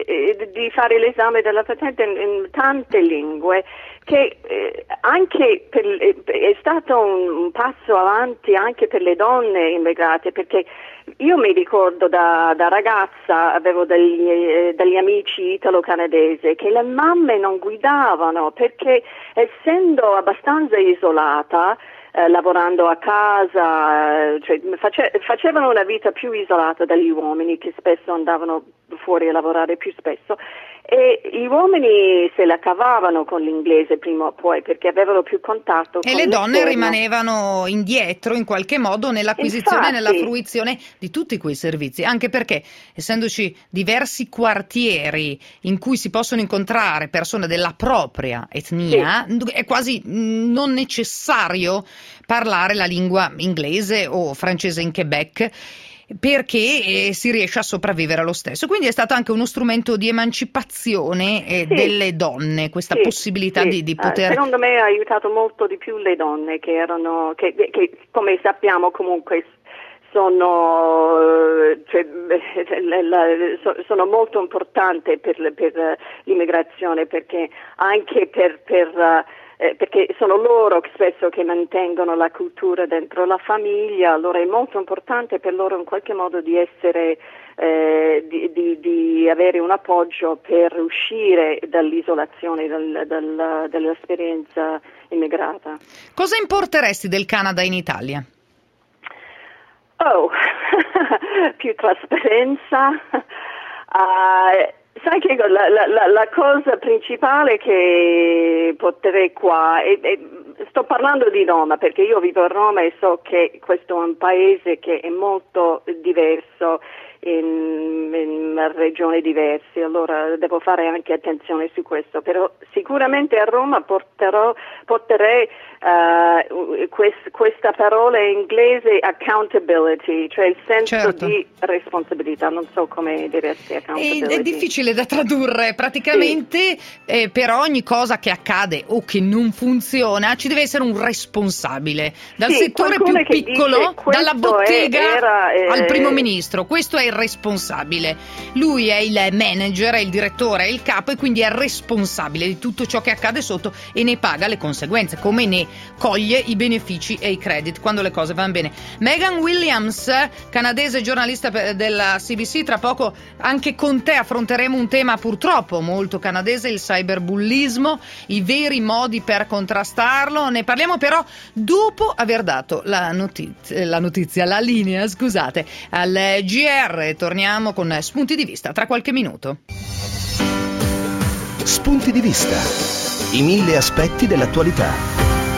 di fare l'esame della patente in, in tante lingue, che eh, anche per, eh, è stato un, un passo avanti anche per le donne immigrate, perché io mi ricordo da, da ragazza, avevo degli, eh, degli amici italo-canadesi che le mamme non guidavano perché, essendo abbastanza isolata, eh, lavorando a casa, eh, cioè, face, facevano una vita più isolata dagli uomini, che spesso andavano fuori a lavorare più spesso, e gli uomini se la cavavano con l'inglese prima o poi perché avevano più contatto e con le donne l'esterno. Rimanevano indietro in qualche modo nell'acquisizione e nella fruizione di tutti quei servizi, anche perché, essendoci diversi quartieri in cui si possono incontrare persone della propria etnia, sì. è quasi non necessario parlare la lingua inglese o francese in Quebec, perché eh, si riesce a sopravvivere lo stesso. Quindi è stato anche uno strumento di emancipazione eh, sì. delle donne, questa sì, possibilità sì. Di, di poter... Uh, secondo me ha aiutato molto di più le donne, che erano, che, che come sappiamo comunque sono, cioè, sono molto importanti per, per l'immigrazione, perché anche per... per Eh, perché sono loro spesso che mantengono la cultura dentro la famiglia, allora è molto importante per loro in qualche modo di essere, eh, di, di, di avere un appoggio per uscire dall'isolazione, dal, dal, dall'esperienza immigrata. Cosa importeresti del Canada in Italia? Oh, più trasparenza. Uh, sai che la, la, la, la cosa principale che potrei qua, e, e, sto parlando di Roma perché io vivo a Roma e so che questo è un paese che è molto diverso in, in regioni diverse, allora devo fare anche attenzione su questo, però sicuramente a Roma porterò, porterei uh, quest, questa parola in inglese accountability, cioè il senso certo. di responsabilità, non so come diresti accountability. È, è difficile da tradurre, praticamente sì. eh, per ogni cosa che accade o che non funziona ci deve essere un responsabile, dal sì, settore più piccolo, dalla bottega era, eh, al primo ministro, questo è il responsabile, lui è il manager, è il direttore, è il capo e quindi è responsabile di tutto ciò che accade sotto e ne paga le conseguenze, come ne coglie i benefici e i credit quando le cose vanno bene. Megan Williams, canadese giornalista della C B C, tra poco anche con te affronteremo un tema purtroppo molto canadese, il cyberbullismo, i veri modi per contrastarlo, ne parliamo però dopo aver dato la notizia, la, notizia, la linea, scusate, al G R. Torniamo con spunti di vista tra qualche minuto. Spunti di vista, i mille aspetti dell'attualità.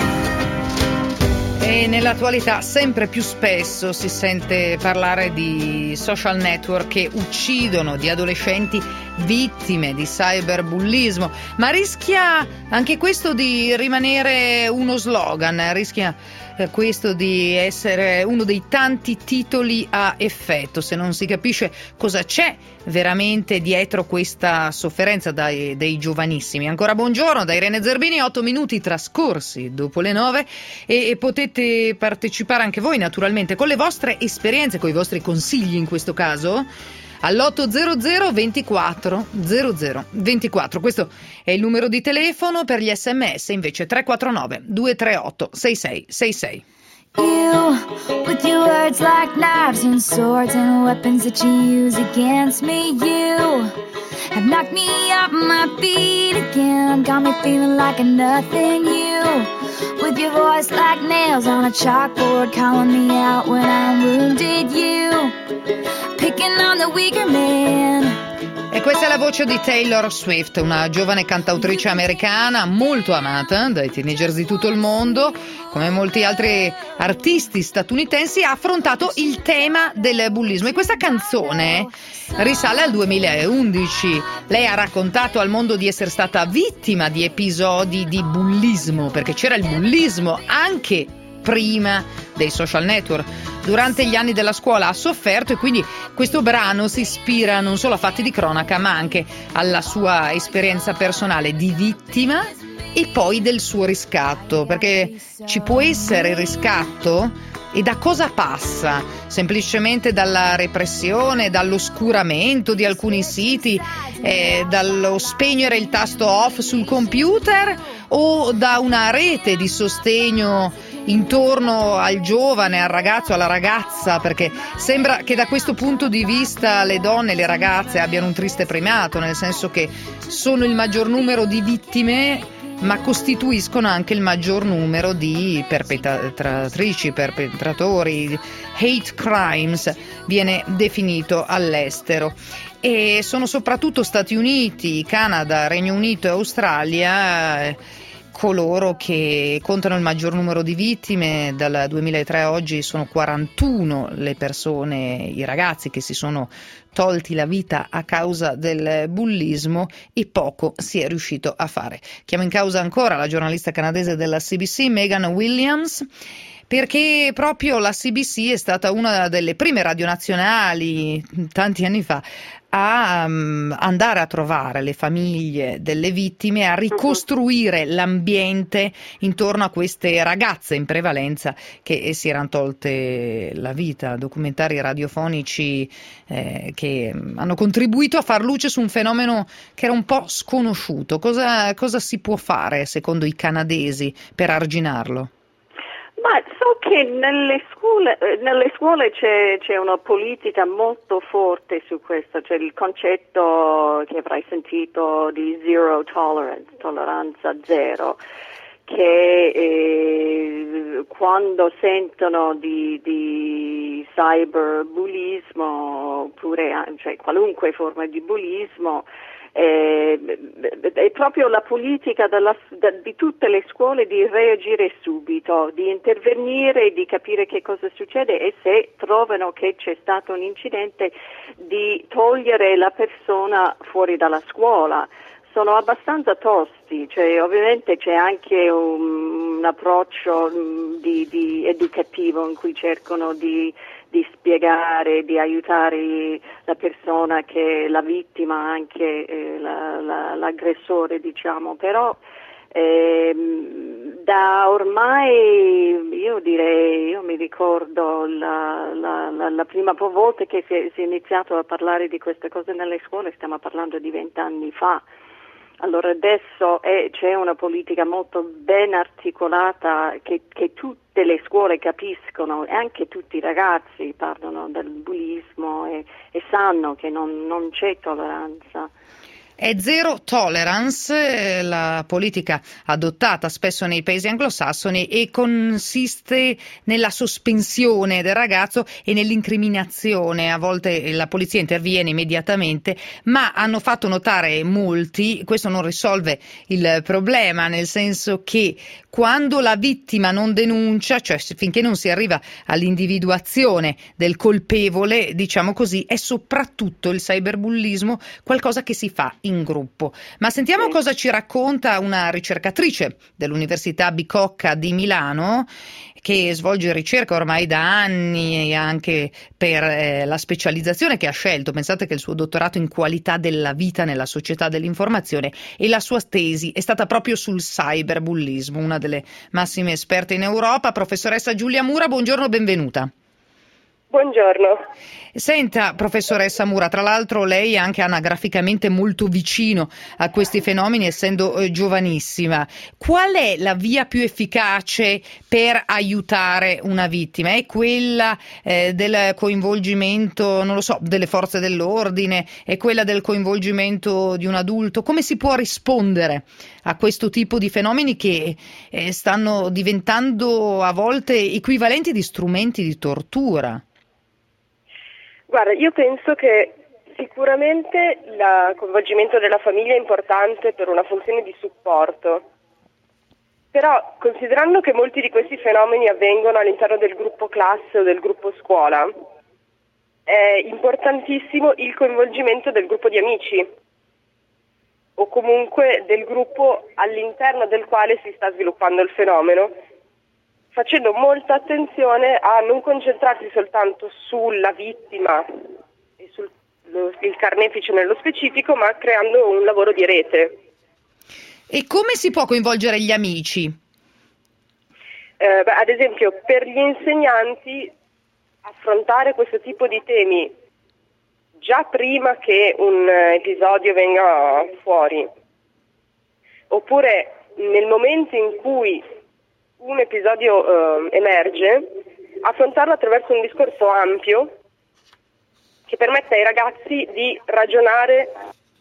E nell'attualità sempre più spesso si sente parlare di social network che uccidono, di adolescenti vittime di cyberbullismo, ma rischia anche questo di rimanere uno slogan, rischia eh, questo di essere uno dei tanti titoli a effetto, se non si capisce cosa c'è veramente dietro questa sofferenza dai, dei giovanissimi. Ancora buongiorno da Irene Zerbini, otto minuti trascorsi dopo le nove e, e potete partecipare anche voi naturalmente con le vostre esperienze, con i vostri consigli in questo caso all'ottocento ventiquattro zero zero ventiquattro. Questo è il numero di telefono, per gli sms invece tre quattro nove due tre otto sei sei sei sei. You, with your words like knives and swords and weapons that you use against me, you have knocked me off my feet again, got me feeling like a nothing. You, with your voice like nails on a chalkboard, calling me out when I'm wounded. You, picking on the weaker man. E questa è la voce di Taylor Swift, una giovane cantautrice americana molto amata dai teenagers di tutto il mondo. Come molti altri artisti statunitensi ha affrontato il tema del bullismo e questa canzone risale al duemilaundici. Lei ha raccontato al mondo di essere stata vittima di episodi di bullismo, perché c'era il bullismo anche prima dei social network. Durante gli anni della scuola ha sofferto e quindi questo brano si ispira non solo a fatti di cronaca ma anche alla sua esperienza personale di vittima e poi del suo riscatto, perché ci può essere riscatto e da cosa passa? Semplicemente dalla repressione, dall'oscuramento di alcuni siti, eh, dallo spegnere il tasto off sul computer o da una rete di sostegno intorno al giovane, al ragazzo, alla ragazza, perché sembra che da questo punto di vista le donne, le ragazze abbiano un triste primato, nel senso che sono il maggior numero di vittime ma costituiscono anche il maggior numero di perpetratrici, perpetratori. Hate crimes viene definito all'estero e sono soprattutto Stati Uniti, Canada, Regno Unito e Australia eh, coloro che contano il maggior numero di vittime. Dal duemilatré a oggi sono quarantuno le persone, i ragazzi che si sono tolti la vita a causa del bullismo e poco si è riuscito a fare. Chiamo in causa ancora la giornalista canadese della C B C, Megan Williams, perché proprio la C B C è stata una delle prime radio nazionali tanti anni fa a um, andare a trovare le famiglie delle vittime, a ricostruire l'ambiente intorno a queste ragazze in prevalenza che si erano tolte la vita, documentari radiofonici eh, che hanno contribuito a far luce su un fenomeno che era un po' sconosciuto. Cosa, cosa si può fare secondo i canadesi per arginarlo? Ma so che nelle scuole, nelle scuole c'è, c'è una politica molto forte su questo, c'è il concetto che avrai sentito di zero tolerance, tolleranza zero, che eh, quando sentono di, di cyberbullismo oppure cioè, qualunque forma di bullismo, eh, è proprio la politica della, da, di tutte le scuole di reagire subito, di intervenire, di capire che cosa succede e se trovano che c'è stato un incidente di togliere la persona fuori dalla scuola. Sono abbastanza tosti, cioè ovviamente c'è anche un, un approccio di, di educativo in cui cercano di, di spiegare, di aiutare la persona che è la vittima, anche eh, la, la, l'aggressore, diciamo, però eh, da ormai io direi, io mi ricordo la, la, la, la prima volta che si è, si è iniziato a parlare di queste cose nelle scuole, stiamo parlando di vent'anni fa. Allora adesso è, c'è una politica molto ben articolata che, che tutte le scuole capiscono e anche tutti i ragazzi parlano del bullismo e, e sanno che non, non c'è tolleranza. È zero tolerance la politica adottata spesso nei paesi anglosassoni e consiste nella sospensione del ragazzo e nell'incriminazione. A volte la polizia interviene immediatamente, ma hanno fatto notare molti, questo non risolve il problema, nel senso che quando la vittima non denuncia, cioè finché non si arriva all'individuazione del colpevole, diciamo così, è soprattutto il cyberbullismo qualcosa che si fa in gruppo. Ma sentiamo sì. cosa ci racconta una ricercatrice dell'Università Bicocca di Milano che svolge ricerca ormai da anni anche per eh, la specializzazione che ha scelto. Pensate che il suo dottorato in qualità della vita nella società dell'informazione e la sua tesi è stata proprio sul cyberbullismo, una delle massime esperte in Europa. Professoressa Giulia Mura, buongiorno, benvenuta. Buongiorno. Senta, professoressa Mura, tra l'altro lei è anche anagraficamente molto vicino a questi fenomeni, essendo eh, giovanissima. Qual è la via più efficace per aiutare una vittima? È quella eh, del coinvolgimento, non lo so, delle forze dell'ordine? È quella del coinvolgimento di un adulto? Come si può rispondere a questo tipo di fenomeni che eh, stanno diventando a volte equivalenti di strumenti di tortura? Guarda, io penso che sicuramente il coinvolgimento della famiglia è importante per una funzione di supporto, però considerando che molti di questi fenomeni avvengono all'interno del gruppo classe o del gruppo scuola, è importantissimo il coinvolgimento del gruppo di amici o comunque del gruppo all'interno del quale si sta sviluppando il fenomeno, facendo molta attenzione a non concentrarsi soltanto sulla vittima e sul lo, il carnefice nello specifico, ma creando un lavoro di rete. E come si può coinvolgere gli amici? Eh, beh, ad esempio, per gli insegnanti affrontare questo tipo di temi già prima che un episodio venga fuori, oppure nel momento in cui un episodio eh, emerge, affrontarlo attraverso un discorso ampio che permetta ai ragazzi di ragionare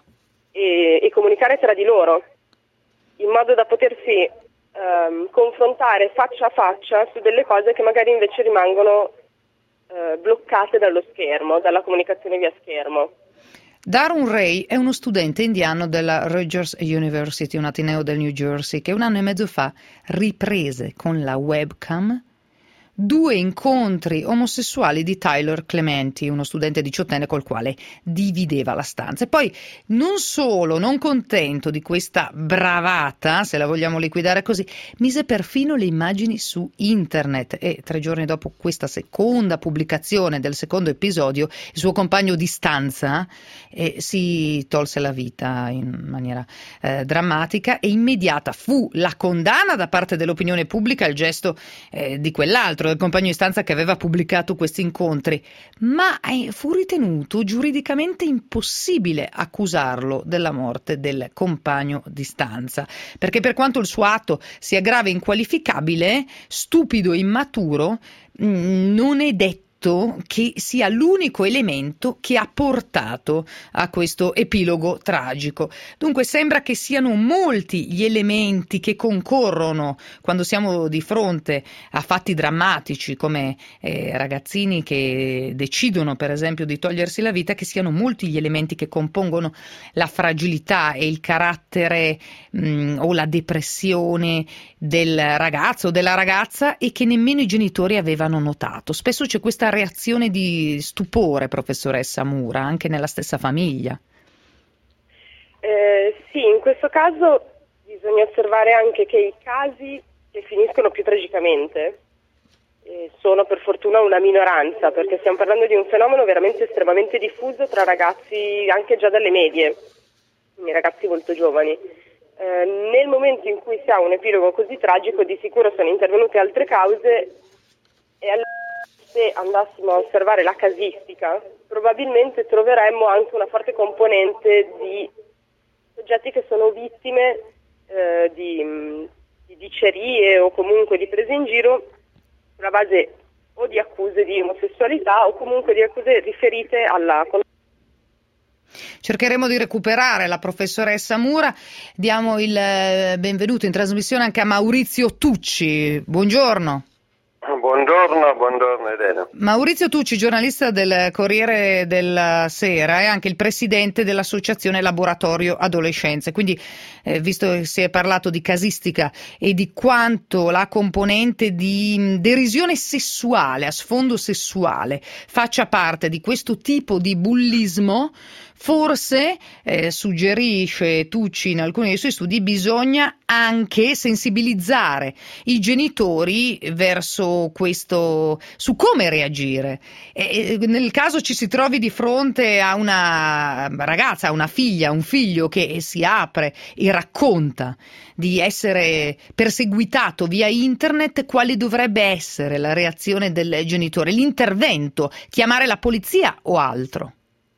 e, e comunicare tra di loro, in modo da potersi ehm, confrontare faccia a faccia su delle cose che magari invece rimangono eh, bloccate dallo schermo, dalla comunicazione via schermo. Darun Ray è uno studente indiano della Rutgers University, un ateneo del New Jersey, che un anno e mezzo fa riprese con la webcam due incontri omosessuali di Tyler Clementi, uno studente diciottenne col quale divideva la stanza. E poi, non solo, non contento di questa bravata, se la vogliamo liquidare così, mise perfino le immagini su internet e tre giorni dopo questa seconda pubblicazione del secondo episodio, il suo compagno di stanza eh, si tolse la vita in maniera eh, drammatica e immediata. Fu la condanna da parte dell'opinione pubblica al gesto eh, di quell'altro, del compagno di stanza che aveva pubblicato questi incontri, ma fu ritenuto giuridicamente impossibile accusarlo della morte del compagno di stanza, perché per quanto il suo atto sia grave e inqualificabile, stupido e immaturo, non è detto detto che sia l'unico elemento che ha portato a questo epilogo tragico. Dunque sembra che siano molti gli elementi che concorrono quando siamo di fronte a fatti drammatici come eh, ragazzini che decidono per esempio di togliersi la vita, che siano molti gli elementi che compongono la fragilità e il carattere mh, o la depressione del ragazzo o della ragazza, e che nemmeno i genitori avevano notato. Spesso c'è questa reazione di stupore, professoressa Mura, anche nella stessa famiglia. Eh, sì, in questo caso bisogna osservare anche che i casi che finiscono più tragicamente eh, sono per fortuna una minoranza, perché stiamo parlando di un fenomeno veramente estremamente diffuso tra ragazzi anche già dalle medie, quindi ragazzi molto giovani. Eh, nel momento in cui si ha un epilogo così tragico, di sicuro sono intervenute altre cause, e allora, se andassimo a osservare la casistica, probabilmente troveremmo anche una forte componente di soggetti che sono vittime eh, di, di dicerie o comunque di prese in giro sulla base o di accuse di omosessualità o comunque di accuse riferite alla. Cercheremo di recuperare la professoressa Mura. Diamo il benvenuto in trasmissione anche a Maurizio Tucci. Buongiorno. Buongiorno, buongiorno Elena. Maurizio Tucci, giornalista del Corriere della Sera e anche il presidente dell'associazione Laboratorio Adolescenze. Quindi, eh, visto che si è parlato di casistica e di quanto la componente di derisione sessuale, a sfondo sessuale, faccia parte di questo tipo di bullismo, forse, eh, suggerisce Tucci in alcuni dei suoi studi, bisogna anche sensibilizzare i genitori verso questo, su come reagire. E, nel caso ci si trovi di fronte a una ragazza, a una figlia, un figlio che si apre e racconta di essere perseguitato via internet, quale dovrebbe essere la reazione del genitore? L'intervento, chiamare la polizia o altro?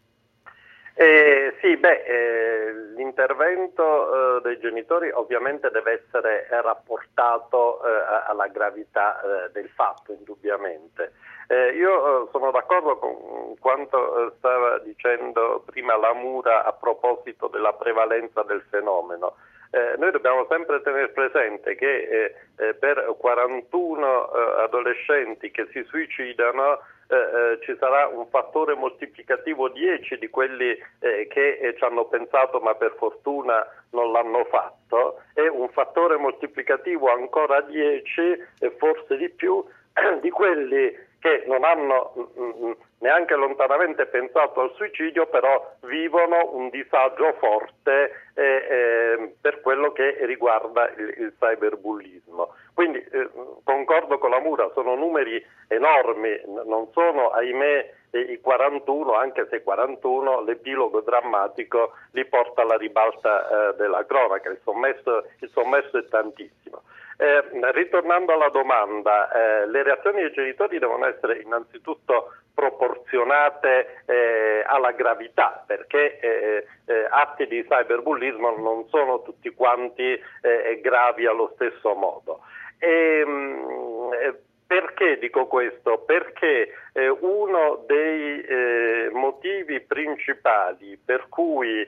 Eh, sì, beh, eh, l'intervento eh, dei genitori ovviamente deve essere rapportato eh, alla gravità eh, del fatto, indubbiamente. Eh, io eh, sono d'accordo con quanto eh, stava dicendo prima la Mura a proposito della prevalenza del fenomeno. Eh, noi dobbiamo sempre tenere presente che eh, eh, per quarantuno eh, adolescenti che si suicidano eh, eh, ci sarà un fattore moltiplicativo dieci di quelli eh, che eh, ci hanno pensato ma per fortuna non l'hanno fatto, e un fattore moltiplicativo ancora dieci e forse di più di quelli che non hanno mh, mh, neanche lontanamente pensato al suicidio, però vivono un disagio forte eh, eh, per quello che riguarda il, il cyberbullismo. Quindi eh, concordo con la Mura, sono numeri enormi, non sono ahimè i quarantuno, anche se quarantuno l'epilogo drammatico li porta alla ribalta eh, della cronaca, il sommesso, il sommesso è tantissimo. Eh, ritornando alla domanda, eh, le reazioni dei genitori devono essere innanzitutto proporzionate eh, alla gravità, perché eh, eh, atti di cyberbullismo non sono tutti quanti eh, gravi allo stesso modo. E, mh, perché dico questo? Perché eh, uno dei eh, motivi principali per cui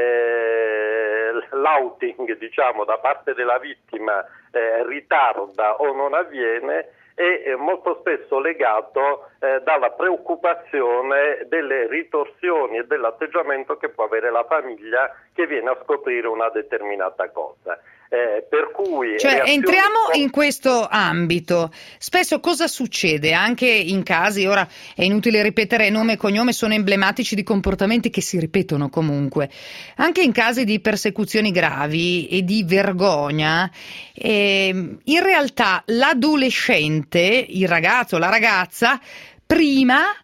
eh, l'outing, diciamo, da parte della vittima eh, ritarda o non avviene è molto spesso legato eh, dalla preoccupazione delle ritorsioni e dell'atteggiamento che può avere la famiglia che viene a scoprire una determinata cosa. Eh, per cui cioè reazioni... entriamo in questo ambito. Spesso cosa succede anche in casi, ora è inutile ripetere nome e cognome, sono emblematici di comportamenti che si ripetono comunque, anche in casi di persecuzioni gravi e di vergogna, eh, in realtà l'adolescente, il ragazzo, la ragazza prima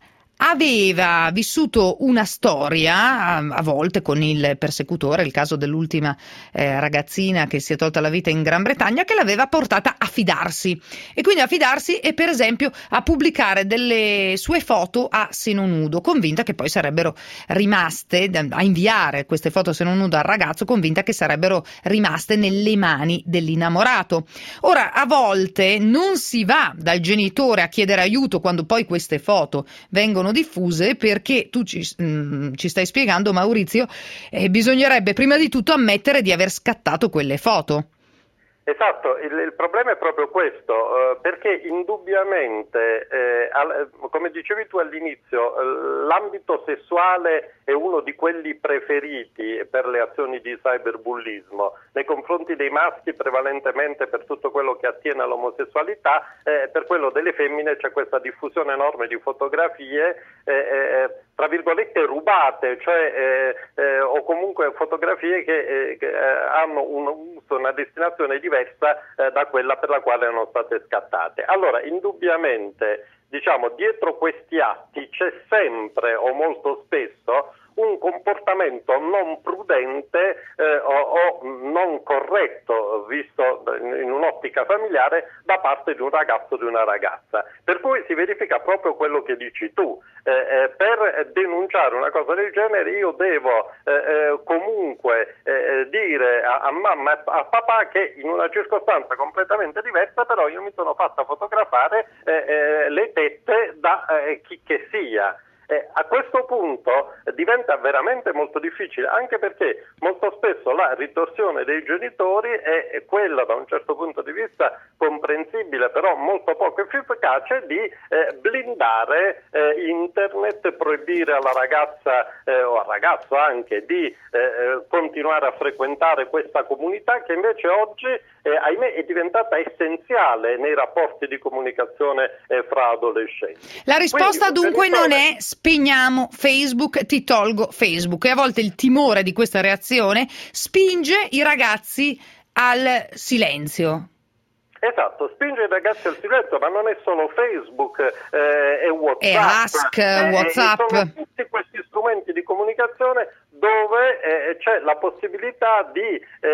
aveva vissuto una storia, a, a volte con il persecutore, il caso dell'ultima eh, ragazzina che si è tolta la vita in Gran Bretagna, che l'aveva portata a fidarsi, e quindi a fidarsi e per esempio a pubblicare delle sue foto a seno nudo, convinta che poi sarebbero rimaste, a inviare queste foto a seno nudo al ragazzo, convinta che sarebbero rimaste nelle mani dell'innamorato. Ora, a volte non si va dal genitore a chiedere aiuto quando poi queste foto vengono diffuse, perché tu ci, mh, ci stai spiegando, Maurizio, eh, bisognerebbe prima di tutto ammettere di aver scattato quelle foto. Esatto, il, il problema è proprio questo, eh, perché indubbiamente, eh, al, come dicevi tu all'inizio, eh, l'ambito sessuale è uno di quelli preferiti per le azioni di cyberbullismo, nei confronti dei maschi prevalentemente per tutto quello che attiene all'omosessualità, eh, per quello delle femmine c'è questa diffusione enorme di fotografie, eh, eh, tra virgolette rubate, cioè eh, eh, o comunque fotografie che, eh, che eh, hanno un uso, una destinazione diversa eh, da quella per la quale erano state scattate. Allora, indubbiamente, diciamo, dietro questi atti c'è sempre o molto spesso un comportamento non prudente eh, o, o non corretto, visto in un'ottica familiare, da parte di un ragazzo o di una ragazza. Per cui si verifica proprio quello che dici tu. Eh, eh, per denunciare una cosa del genere io devo eh, eh, comunque eh, dire a, a mamma e a papà che in una circostanza completamente diversa però io mi sono fatta fotografare eh, eh, le tette da eh, chi che sia. Eh, a questo punto eh, diventa veramente molto difficile, anche perché molto spesso la ritorsione dei genitori è, è quella, da un certo punto di vista comprensibile, però molto poco efficace, di eh, blindare eh, internet, proibire alla ragazza eh, o al ragazzo anche di eh, continuare a frequentare questa comunità che invece oggi eh, ahimè è diventata essenziale nei rapporti di comunicazione eh, fra adolescenti. La risposta Quindi, dunque genitore... non è spegniamo Facebook, ti tolgo Facebook, e a volte il timore di questa reazione spinge i ragazzi al silenzio. Esatto, spinge i ragazzi al silenzio, ma non è solo Facebook eh, e WhatsApp. E Ask, eh, WhatsApp. Sono tutti questi strumenti di comunicazione dove eh, c'è la possibilità di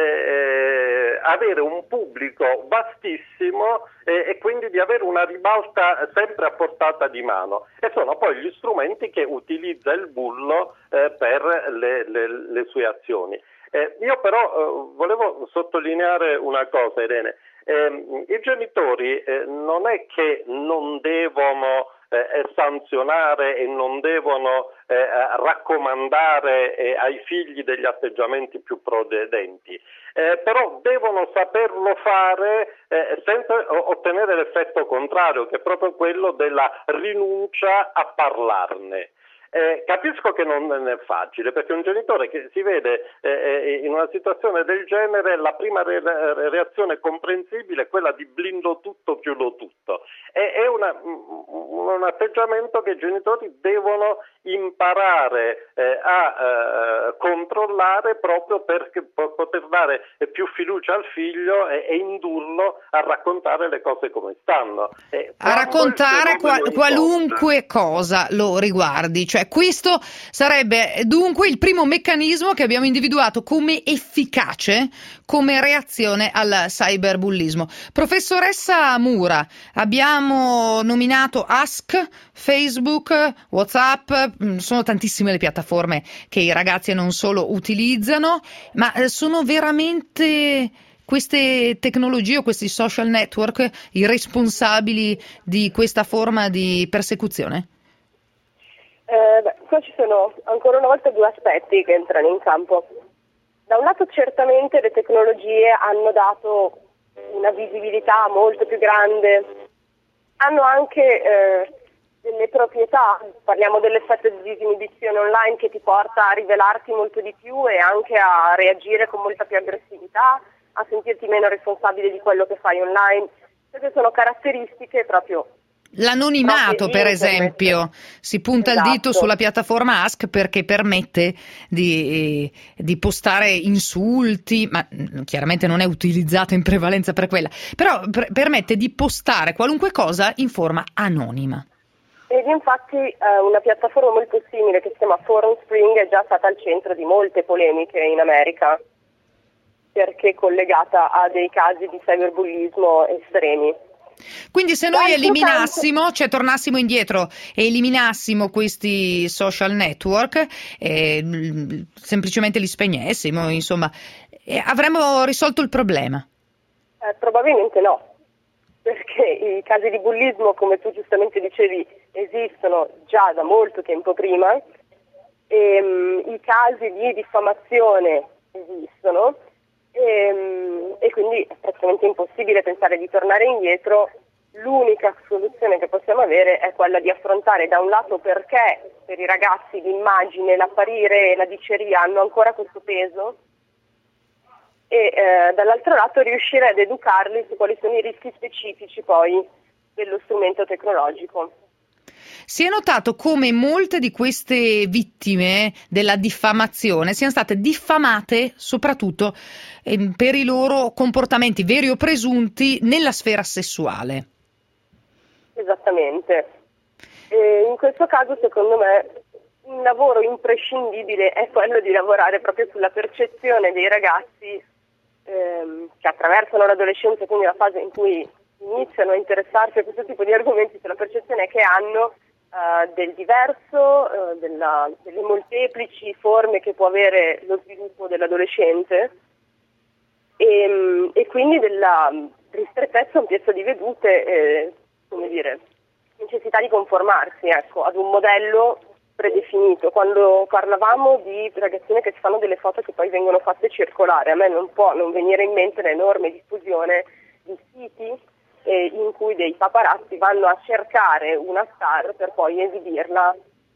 eh, avere un pubblico vastissimo eh, e quindi di avere una ribalta sempre a portata di mano. E sono poi gli strumenti che utilizza il bullo eh, per le, le, le sue azioni. Eh, io però eh, volevo sottolineare una cosa, Irene. Eh, I genitori eh, non è che non devono eh, sanzionare e non devono eh, raccomandare eh, ai figli degli atteggiamenti più prudenti, eh, però devono saperlo fare eh, senza ottenere l'effetto contrario, che è proprio quello della rinuncia a parlarne. Eh, capisco che non è facile, perché un genitore che si vede eh, in una situazione del genere, la prima re- reazione comprensibile è quella di blindo tutto, chiudo tutto. È, è una, un atteggiamento che i genitori devono imparare eh, a eh, controllare, proprio per poter dare più fiducia al figlio e, e indurlo a raccontare le cose come stanno. Eh, a raccontare qual- qualunque cosa lo riguardi, cioè questo sarebbe dunque il primo meccanismo che abbiamo individuato come efficace come reazione al cyberbullismo. Professoressa Mura, abbiamo nominato Ask, Facebook, WhatsApp, sono tantissime le piattaforme che i ragazzi non solo utilizzano, ma sono veramente queste tecnologie o questi social network i responsabili di questa forma di persecuzione? Eh, beh, qua ci sono ancora una volta due aspetti che entrano in campo. Da un lato certamente le tecnologie hanno dato una visibilità molto più grande, hanno anche eh, delle proprietà, parliamo dell'effetto di disinibizione online che ti porta a rivelarti molto di più e anche a reagire con molta più aggressività, a sentirti meno responsabile di quello che fai online. Queste sono caratteristiche proprio. L'anonimato, per esempio, si punta esatto. il dito sulla piattaforma Ask perché permette di, di postare insulti, ma chiaramente non è utilizzata in prevalenza per quella, però per, permette di postare qualunque cosa in forma anonima. Ed infatti eh, una piattaforma molto simile che si chiama Forum Spring è già stata al centro di molte polemiche in America, perché collegata a dei casi di cyberbullismo estremi. Quindi se noi D'altro eliminassimo, canto- cioè tornassimo indietro e eliminassimo questi social network, eh, l- semplicemente li spegnessimo, insomma, eh, avremmo risolto il problema. Eh, probabilmente no, perché i casi di bullismo, come tu giustamente dicevi, esistono già da molto tempo prima, e, um, i casi di diffamazione esistono, e, um, e quindi è praticamente impossibile pensare di tornare indietro. L'unica soluzione che possiamo avere è quella di affrontare da un lato perché per i ragazzi l'immagine, l'apparire e la diceria hanno ancora questo peso, e eh, dall'altro lato riuscire ad educarli su quali sono i rischi specifici poi dello strumento tecnologico. Si è notato come molte di queste vittime della diffamazione siano state diffamate soprattutto eh, per i loro comportamenti veri o presunti nella sfera sessuale. Esattamente. E in questo caso, secondo me, un lavoro imprescindibile è quello di lavorare proprio sulla percezione dei ragazzi ehm, che attraversano l'adolescenza, quindi la fase in cui iniziano a interessarsi a questo tipo di argomenti, sulla percezione che hanno Uh, del diverso, uh, della, delle molteplici forme che può avere lo sviluppo dell'adolescente e, um, e quindi della ristrettezza, ampiezza di vedute, eh, come dire, necessità di conformarsi, ecco, ad un modello predefinito. Quando parlavamo di ragazzine che si fanno delle foto che poi vengono fatte circolare, a me non può non venire in mente l'enorme diffusione di siti in cui dei paparazzi vanno a cercare una star per poi esibirla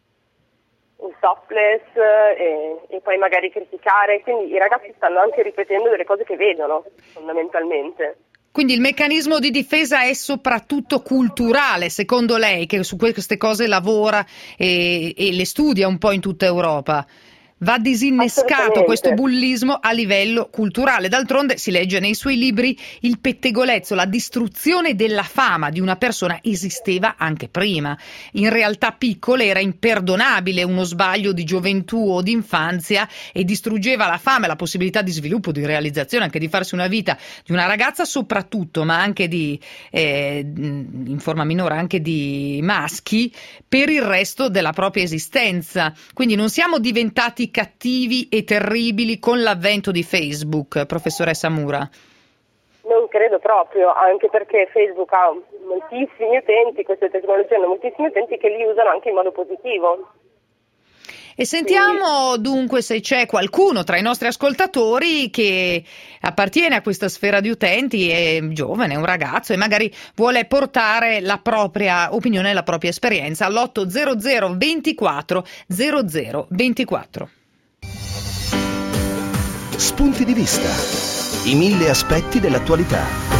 in topless e, e poi magari criticare, quindi i ragazzi stanno anche ripetendo delle cose che vedono fondamentalmente. Quindi il meccanismo di difesa è soprattutto culturale, secondo lei, che su queste cose lavora e, e le studia un po' in tutta Europa? Va disinnescato questo bullismo a livello culturale. D'altronde si legge nei suoi libri il pettegolezzo, la distruzione della fama di una persona esisteva anche prima. In realtà piccole era imperdonabile uno sbaglio di gioventù o di infanzia e distruggeva la fama e la possibilità di sviluppo, di realizzazione, anche di farsi una vita di una ragazza soprattutto, ma anche di, eh, in forma minore, anche di maschi per il resto della propria esistenza. Quindi non siamo diventati cattivi e terribili con l'avvento di Facebook, professoressa Mura? Non credo proprio, anche perché Facebook ha moltissimi utenti, queste tecnologie hanno moltissimi utenti che li usano anche in modo positivo. E sentiamo dunque se c'è qualcuno tra i nostri ascoltatori che appartiene a questa sfera di utenti, è giovane, un ragazzo e magari vuole portare la propria opinione, la propria esperienza all'otto zero zero ventiquattro zero zero ventiquattro. Spunti di vista. I mille aspetti dell'attualità.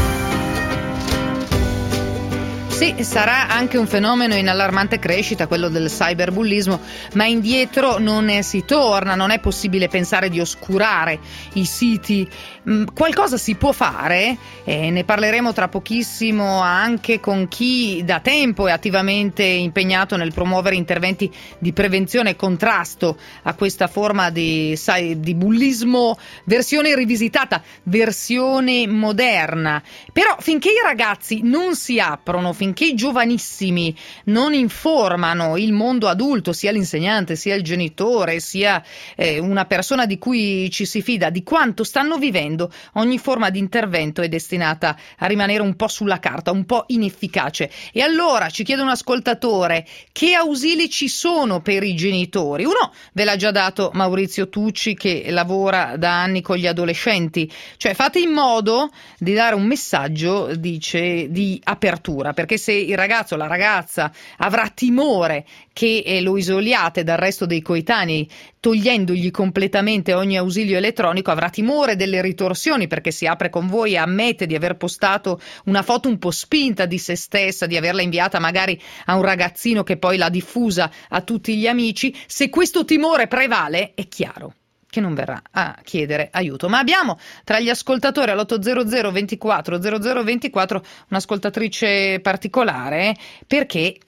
Sì, sarà anche un fenomeno in allarmante crescita, quello del cyberbullismo, ma indietro non ne si torna, non è possibile pensare di oscurare i siti. Mm, qualcosa si può fare, e ne parleremo tra pochissimo anche con chi da tempo è attivamente impegnato nel promuovere interventi di prevenzione e contrasto a questa forma di, sai, di bullismo, versione rivisitata, versione moderna. Però finché i ragazzi non si aprono, finché i giovanissimi non informano il mondo adulto, sia l'insegnante, sia il genitore, sia eh, una persona di cui ci si fida, di quanto stanno vivendo, ogni forma di intervento è destinata a rimanere un po' sulla carta, un po' inefficace. E allora ci chiede un ascoltatore: che ausili ci sono per i genitori? Uno ve l'ha già dato Maurizio Tucci, che lavora da anni con gli adolescenti, cioè fate in modo di dare un messaggio, dice, di apertura, perché se il ragazzo o la ragazza avrà timore che eh, lo isoliate dal resto dei coetanei, togliendogli completamente ogni ausilio elettronico, avrà timore delle ritorsioni, perché si apre con voi e ammette di aver postato una foto un po' spinta di se stessa, di averla inviata magari a un ragazzino che poi l'ha diffusa a tutti gli amici. Se questo timore prevale, è chiaro che non verrà a chiedere aiuto. Ma abbiamo tra gli ascoltatori all'otto zero zero ventiquattro zero zero ventiquattro un'ascoltatrice particolare, perché è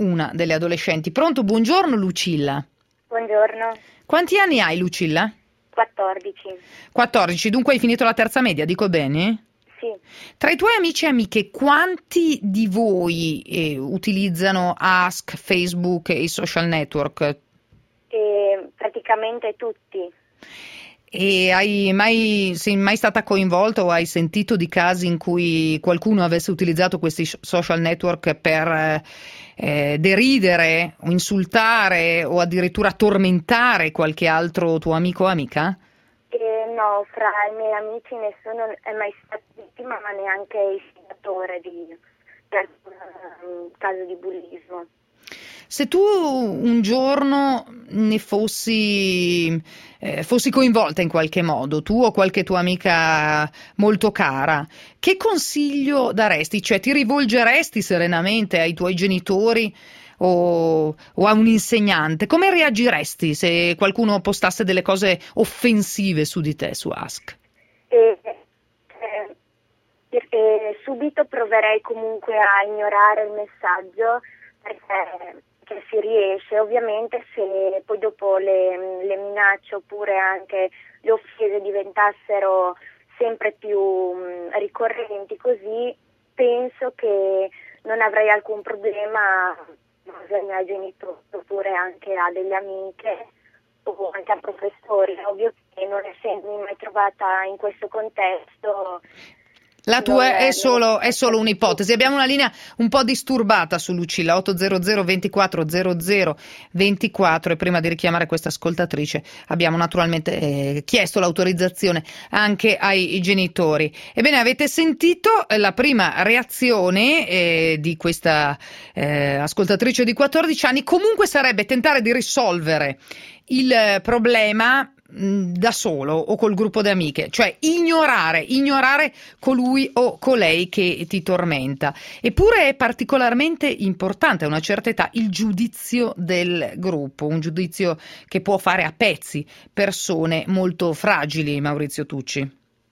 una delle adolescenti. Pronto, buongiorno Lucilla. Buongiorno. Quanti anni hai Lucilla? quattordici. quattordici, dunque hai finito la terza media, dico bene? Sì. Tra i tuoi amici e amiche, quanti di voi eh, utilizzano Ask, Facebook e i social network? E praticamente tutti. E hai mai, sei mai stata coinvolta o hai sentito di casi in cui qualcuno avesse utilizzato questi social network per eh, deridere o insultare o addirittura tormentare qualche altro tuo amico o amica? E no, fra i miei amici nessuno è mai stato vittima, ma neanche istigatore di, di alcun um, caso di bullismo. Se tu un giorno ne fossi, eh, fossi coinvolta in qualche modo, tu o qualche tua amica molto cara, che consiglio daresti? Cioè ti rivolgeresti serenamente ai tuoi genitori o, o a un insegnante? Come reagiresti se qualcuno postasse delle cose offensive su di te, su Ask? E, eh, e subito proverei comunque a ignorare il messaggio, perché che si riesce. Ovviamente se poi dopo le, le minacce oppure anche le offese diventassero sempre più mh, ricorrenti, così penso che non avrei alcun problema ai miei genitori oppure anche a delle amiche o anche a professori. Ovvio che non essendomi mai trovata in questo contesto, la tua è solo, è solo un'ipotesi. Abbiamo una linea un po' disturbata su Lucilla, otto zero zero ventiquattro zero zero ventiquattro, e prima di richiamare questa ascoltatrice abbiamo naturalmente eh, chiesto l'autorizzazione anche ai genitori. Ebbene, avete sentito la prima reazione eh, di questa eh, ascoltatrice di quattordici anni. Comunque sarebbe tentare di risolvere il problema da solo o col gruppo di amiche, cioè ignorare, ignorare colui o colei che ti tormenta. Eppure è particolarmente importante a una certa età il giudizio del gruppo, un giudizio che può fare a pezzi persone molto fragili, Maurizio Tucci.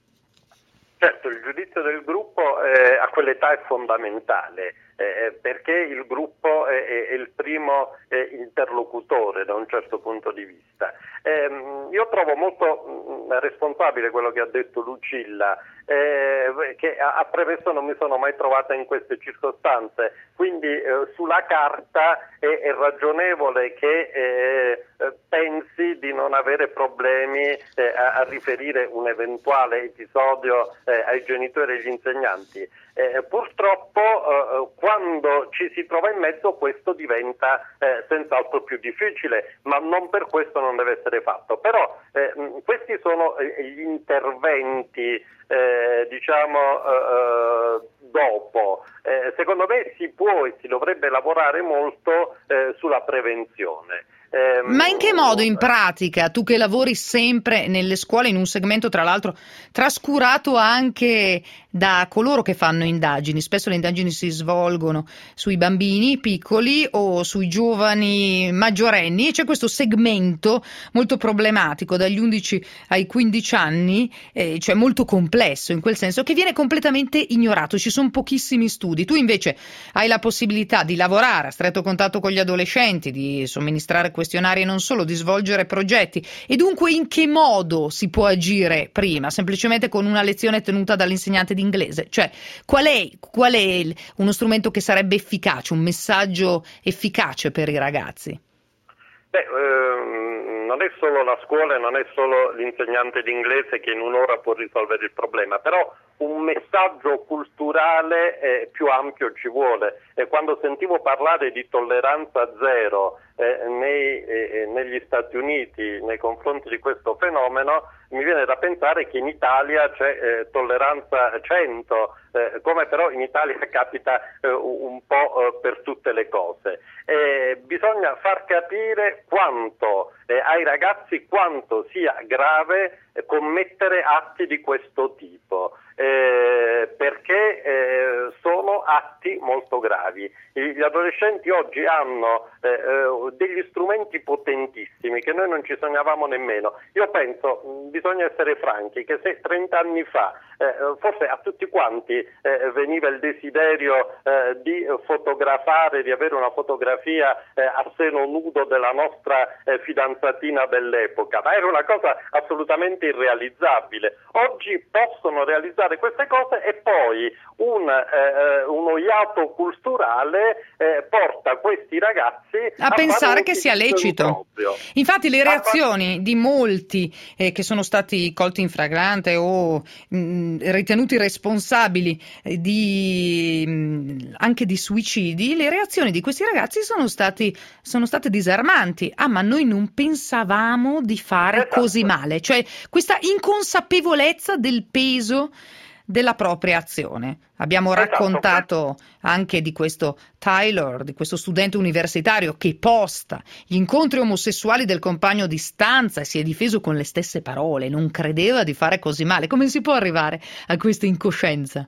Certo, il giudizio del gruppo eh, a quell'età è fondamentale. Eh, perché il gruppo è, è il primo eh, interlocutore da un certo punto di vista. Eh, io trovo molto mh, responsabile quello che ha detto Lucilla, eh, che a, a premesso non mi sono mai trovata in queste circostanze, quindi eh, sulla carta è, è ragionevole che eh, pensi di non avere problemi eh, a, a riferire un eventuale episodio eh, ai genitori e agli insegnanti. Eh, purtroppo eh, quando ci si trova in mezzo questo diventa eh, senz'altro più difficile, ma non per questo non deve essere fatto. Però eh, questi sono eh, gli interventi eh, diciamo eh, dopo. Eh, secondo me si può e si dovrebbe lavorare molto eh, sulla prevenzione. Eh, Ma in che modo in pratica, tu che lavori sempre nelle scuole in un segmento tra l'altro trascurato anche da coloro che fanno indagini, spesso le indagini si svolgono sui bambini piccoli o sui giovani maggiorenni, e c'è questo segmento molto problematico dagli undici ai quindici anni, eh, cioè molto complesso in quel senso, che viene completamente ignorato, ci sono pochissimi studi. Tu invece hai la possibilità di lavorare a stretto contatto con gli adolescenti, di somministrare questionari e non solo, di svolgere progetti, e dunque in che modo si può agire prima? Semplicemente con una lezione tenuta dall'insegnante di inglese? Cioè qual è, qual è uno strumento che sarebbe efficace, un messaggio efficace per i ragazzi? Beh, ehm, non è solo la scuola e non è solo l'insegnante di inglese che in un'ora può risolvere il problema, però un messaggio culturale eh, più ampio ci vuole. E quando sentivo parlare di tolleranza zero eh, nei, eh, negli Stati Uniti nei confronti di questo fenomeno, mi viene da pensare che in Italia c'è eh, tolleranza cento, eh, come però in Italia capita eh, un po' eh, per tutte le cose. Eh, bisogna far capire quanto eh, ai ragazzi quanto sia grave eh, commettere atti di questo tipo. Eh, perché eh, sono atti molto gravi. Gli adolescenti oggi hanno eh, eh, degli strumenti potentissimi che noi non ci sognavamo nemmeno. Io penso, mh, bisogna essere franchi, che se trenta anni fa eh, forse a tutti quanti eh, veniva il desiderio eh, di fotografare, di avere una fotografia eh, a seno nudo della nostra eh, fidanzatina dell'epoca, ma era una cosa assolutamente irrealizzabile. Oggi possono realizzare queste cose e poi un, eh, uno iato culturale eh, porta questi ragazzi a, a pensare che sia lecito. Proprio. Infatti le reazioni di molti eh, che sono stati colti in flagrante o mh, ritenuti responsabili eh, di mh, anche di suicidi, le reazioni di questi ragazzi sono stati sono state disarmanti. Ah, ma noi non pensavamo di fare esatto. così male, cioè questa inconsapevolezza del peso della propria azione. Abbiamo raccontato anche di questo Taylor, di questo studente universitario che posta gli incontri omosessuali del compagno di stanza e si è difeso con le stesse parole, non credeva di fare così male. Come si può arrivare a questa incoscienza?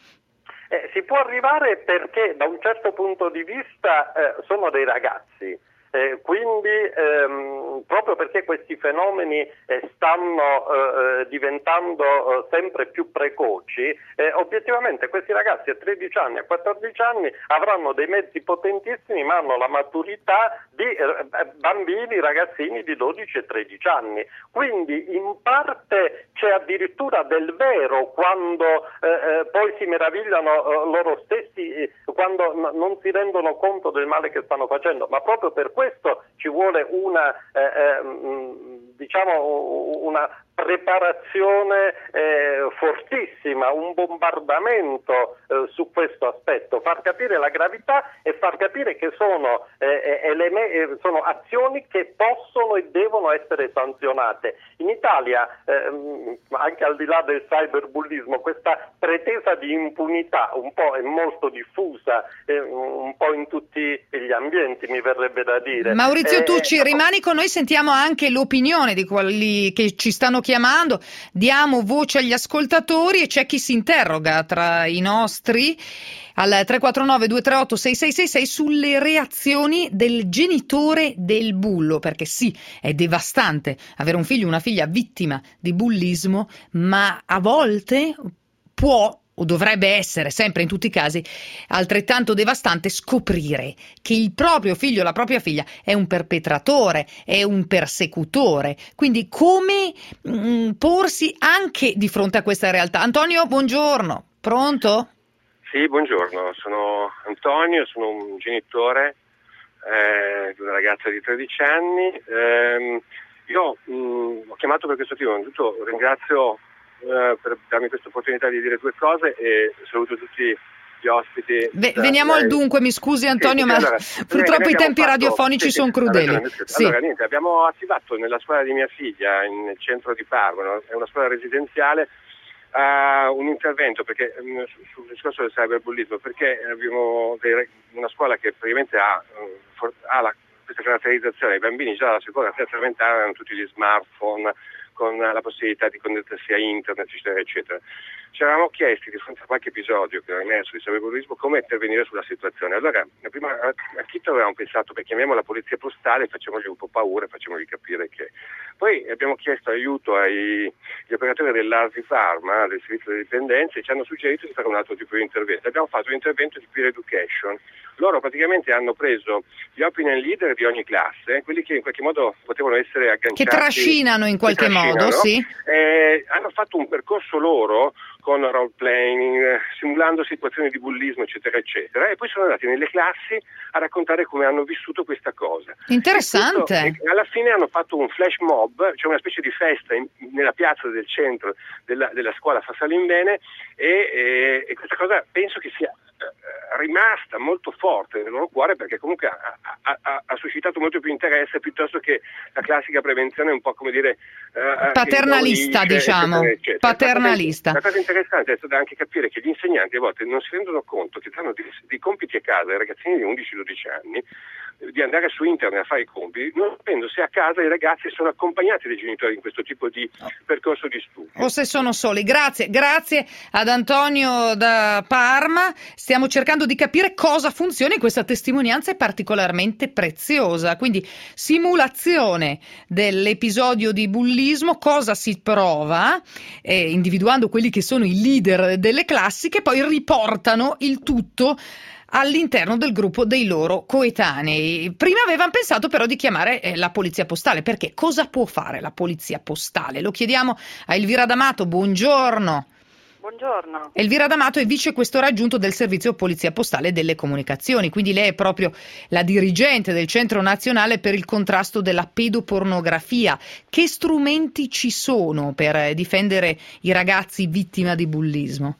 Eh, si può arrivare perché da un certo punto di vista eh, sono dei ragazzi. Eh, quindi ehm, proprio perché questi fenomeni eh, stanno eh, diventando eh, sempre più precoci, eh, obiettivamente questi ragazzi a tredici anni, a quattordici anni avranno dei mezzi potentissimi ma hanno la maturità di eh, bambini, ragazzini di dodici e tredici anni. Quindi in parte c'è addirittura del vero quando eh, eh, poi si meravigliano eh, loro stessi eh, quando n- non si rendono conto del male che stanno facendo, ma proprio per questo ci vuole una eh, eh, diciamo una preparazione eh, fortissima, un bombardamento eh, su questo aspetto, far capire la gravità e far capire che sono, eh, eleme- sono azioni che possono e devono essere sanzionate. In Italia, eh, anche al di là del cyberbullismo, questa pretesa di impunità un po' è molto diffusa, eh, un po' in tutti gli ambienti, mi verrebbe da dire. Maurizio eh, Tucci, eh, rimani con noi, sentiamo anche l'opinione di quelli che ci stanno chiamando, diamo voce agli ascoltatori e c'è chi si interroga tra i nostri al tre quattro nove due tre otto sei sei sei sei sulle reazioni del genitore del bullo, perché sì, è devastante avere un figlio o una figlia vittima di bullismo, ma a volte può o dovrebbe essere, sempre in tutti i casi, altrettanto devastante scoprire che il proprio figlio o la propria figlia è un perpetratore, è un persecutore. Quindi come mh, porsi anche di fronte a questa realtà? Antonio, buongiorno. Pronto? Sì, buongiorno. Sono Antonio, sono un genitore eh, di una ragazza di tredici anni. Eh, io mh, ho chiamato per questo motivo. Innanzitutto ringrazio Uh, per darmi questa opportunità di dire due cose e saluto tutti gli ospiti. V- veniamo da, al dunque, mi scusi Antonio, sì, ma allora, purtroppo i tempi fatto, radiofonici sì, sono crudeli. Allora, sì. allora niente, abbiamo attivato nella scuola di mia figlia, in, nel centro di Parma, è una scuola residenziale, uh, un intervento perché um, sul discorso del cyberbullismo, perché abbiamo dei, una scuola che praticamente ha, uh, for, ha la, questa caratterizzazione, i bambini già dalla seconda, terza elementare hanno tutti gli smartphone, con la possibilità di connettersi a internet, eccetera, eccetera. Ci eravamo chiesti di fronte a qualche episodio che era emerso di cyberbullismo come intervenire sulla situazione. Allora, prima a Chitto avevamo pensato, beh, chiamiamo la polizia postale, facciamogli un po' paura, facciamogli capire che... Poi abbiamo chiesto aiuto agli operatori dell'Arsi Pharma, del servizio delle dipendenze, e ci hanno suggerito di fare un altro tipo di intervento. Abbiamo fatto un intervento di peer education. Loro praticamente hanno preso gli opinion leader di ogni classe, quelli che in qualche modo potevano essere agganciati. Che trascinano in qualche modo, sì. Eh, hanno fatto un percorso loro con role playing, simulando situazioni di bullismo, eccetera, eccetera, e poi sono andati nelle classi a raccontare come hanno vissuto questa cosa. Interessante. E questo, e alla fine hanno fatto un flash mob, cioè una specie di festa in, nella piazza del centro della, della scuola Fasalimbene, e, e, e questa cosa penso che sia rimasta molto forte nel loro cuore, perché comunque ha, ha, ha, ha suscitato molto più interesse piuttosto che la classica prevenzione un po' come dire uh, paternalista, diciamo eccetera, eccetera. paternalista. La cosa interessante è stata anche capire che gli insegnanti a volte non si rendono conto che danno di, di compiti a casa ai ragazzini di undici dodici anni di andare su internet a fare i compiti, non sapendo se a casa i ragazzi sono accompagnati dai genitori in questo tipo di percorso di studio. O se sono soli. Grazie, grazie ad Antonio da Parma. Stiamo cercando di capire cosa funziona in questa testimonianza, è particolarmente preziosa. Quindi simulazione dell'episodio di bullismo, cosa si prova, eh, individuando quelli che sono i leader delle classi che poi riportano il tutto all'interno del gruppo dei loro coetanei. Prima avevano pensato però di chiamare eh, la polizia postale, perché cosa può fare la polizia postale? Lo chiediamo a Elvira D'Amato, buongiorno. Buongiorno. Elvira D'Amato è vicequestore aggiunto del servizio polizia postale e delle comunicazioni, quindi lei è proprio la dirigente del Centro Nazionale per il contrasto della pedopornografia. Che strumenti ci sono per difendere i ragazzi vittima di bullismo?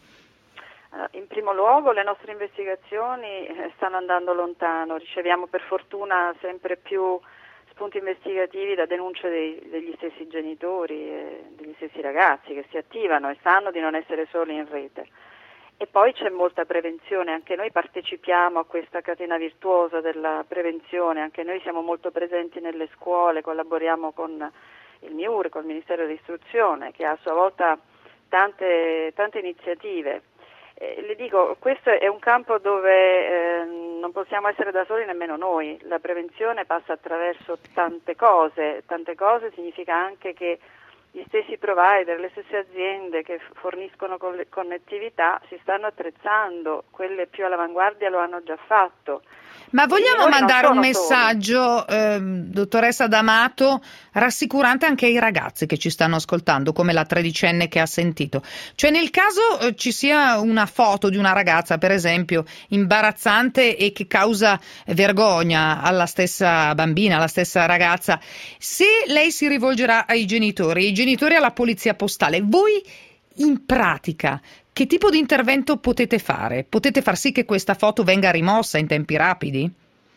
In primo luogo le nostre investigazioni stanno andando lontano, riceviamo per fortuna sempre più spunti investigativi da denunce dei, degli stessi genitori e degli stessi ragazzi che si attivano e sanno di non essere soli in rete. E poi c'è molta prevenzione, anche noi partecipiamo a questa catena virtuosa della prevenzione, anche noi siamo molto presenti nelle scuole, collaboriamo con il MIUR, con il Ministero dell'Istruzione, che ha a sua volta tante, tante iniziative. Eh, le dico, questo è un campo dove eh, non possiamo essere da soli nemmeno noi, la prevenzione passa attraverso tante cose, tante cose significa anche che gli stessi provider, le stesse aziende che forniscono connettività si stanno attrezzando, quelle più all'avanguardia lo hanno già fatto. Ma vogliamo mandare un messaggio, eh, dottoressa D'Amato, rassicurante anche ai ragazzi che ci stanno ascoltando, come la tredicenne che ha sentito. Cioè nel caso eh, ci sia una foto di una ragazza, per esempio, imbarazzante e che causa vergogna alla stessa bambina, alla stessa ragazza, se lei si rivolgerà ai genitori, i genitori alla polizia postale, voi in pratica che tipo di intervento potete fare? Potete far sì che questa foto venga rimossa in tempi rapidi?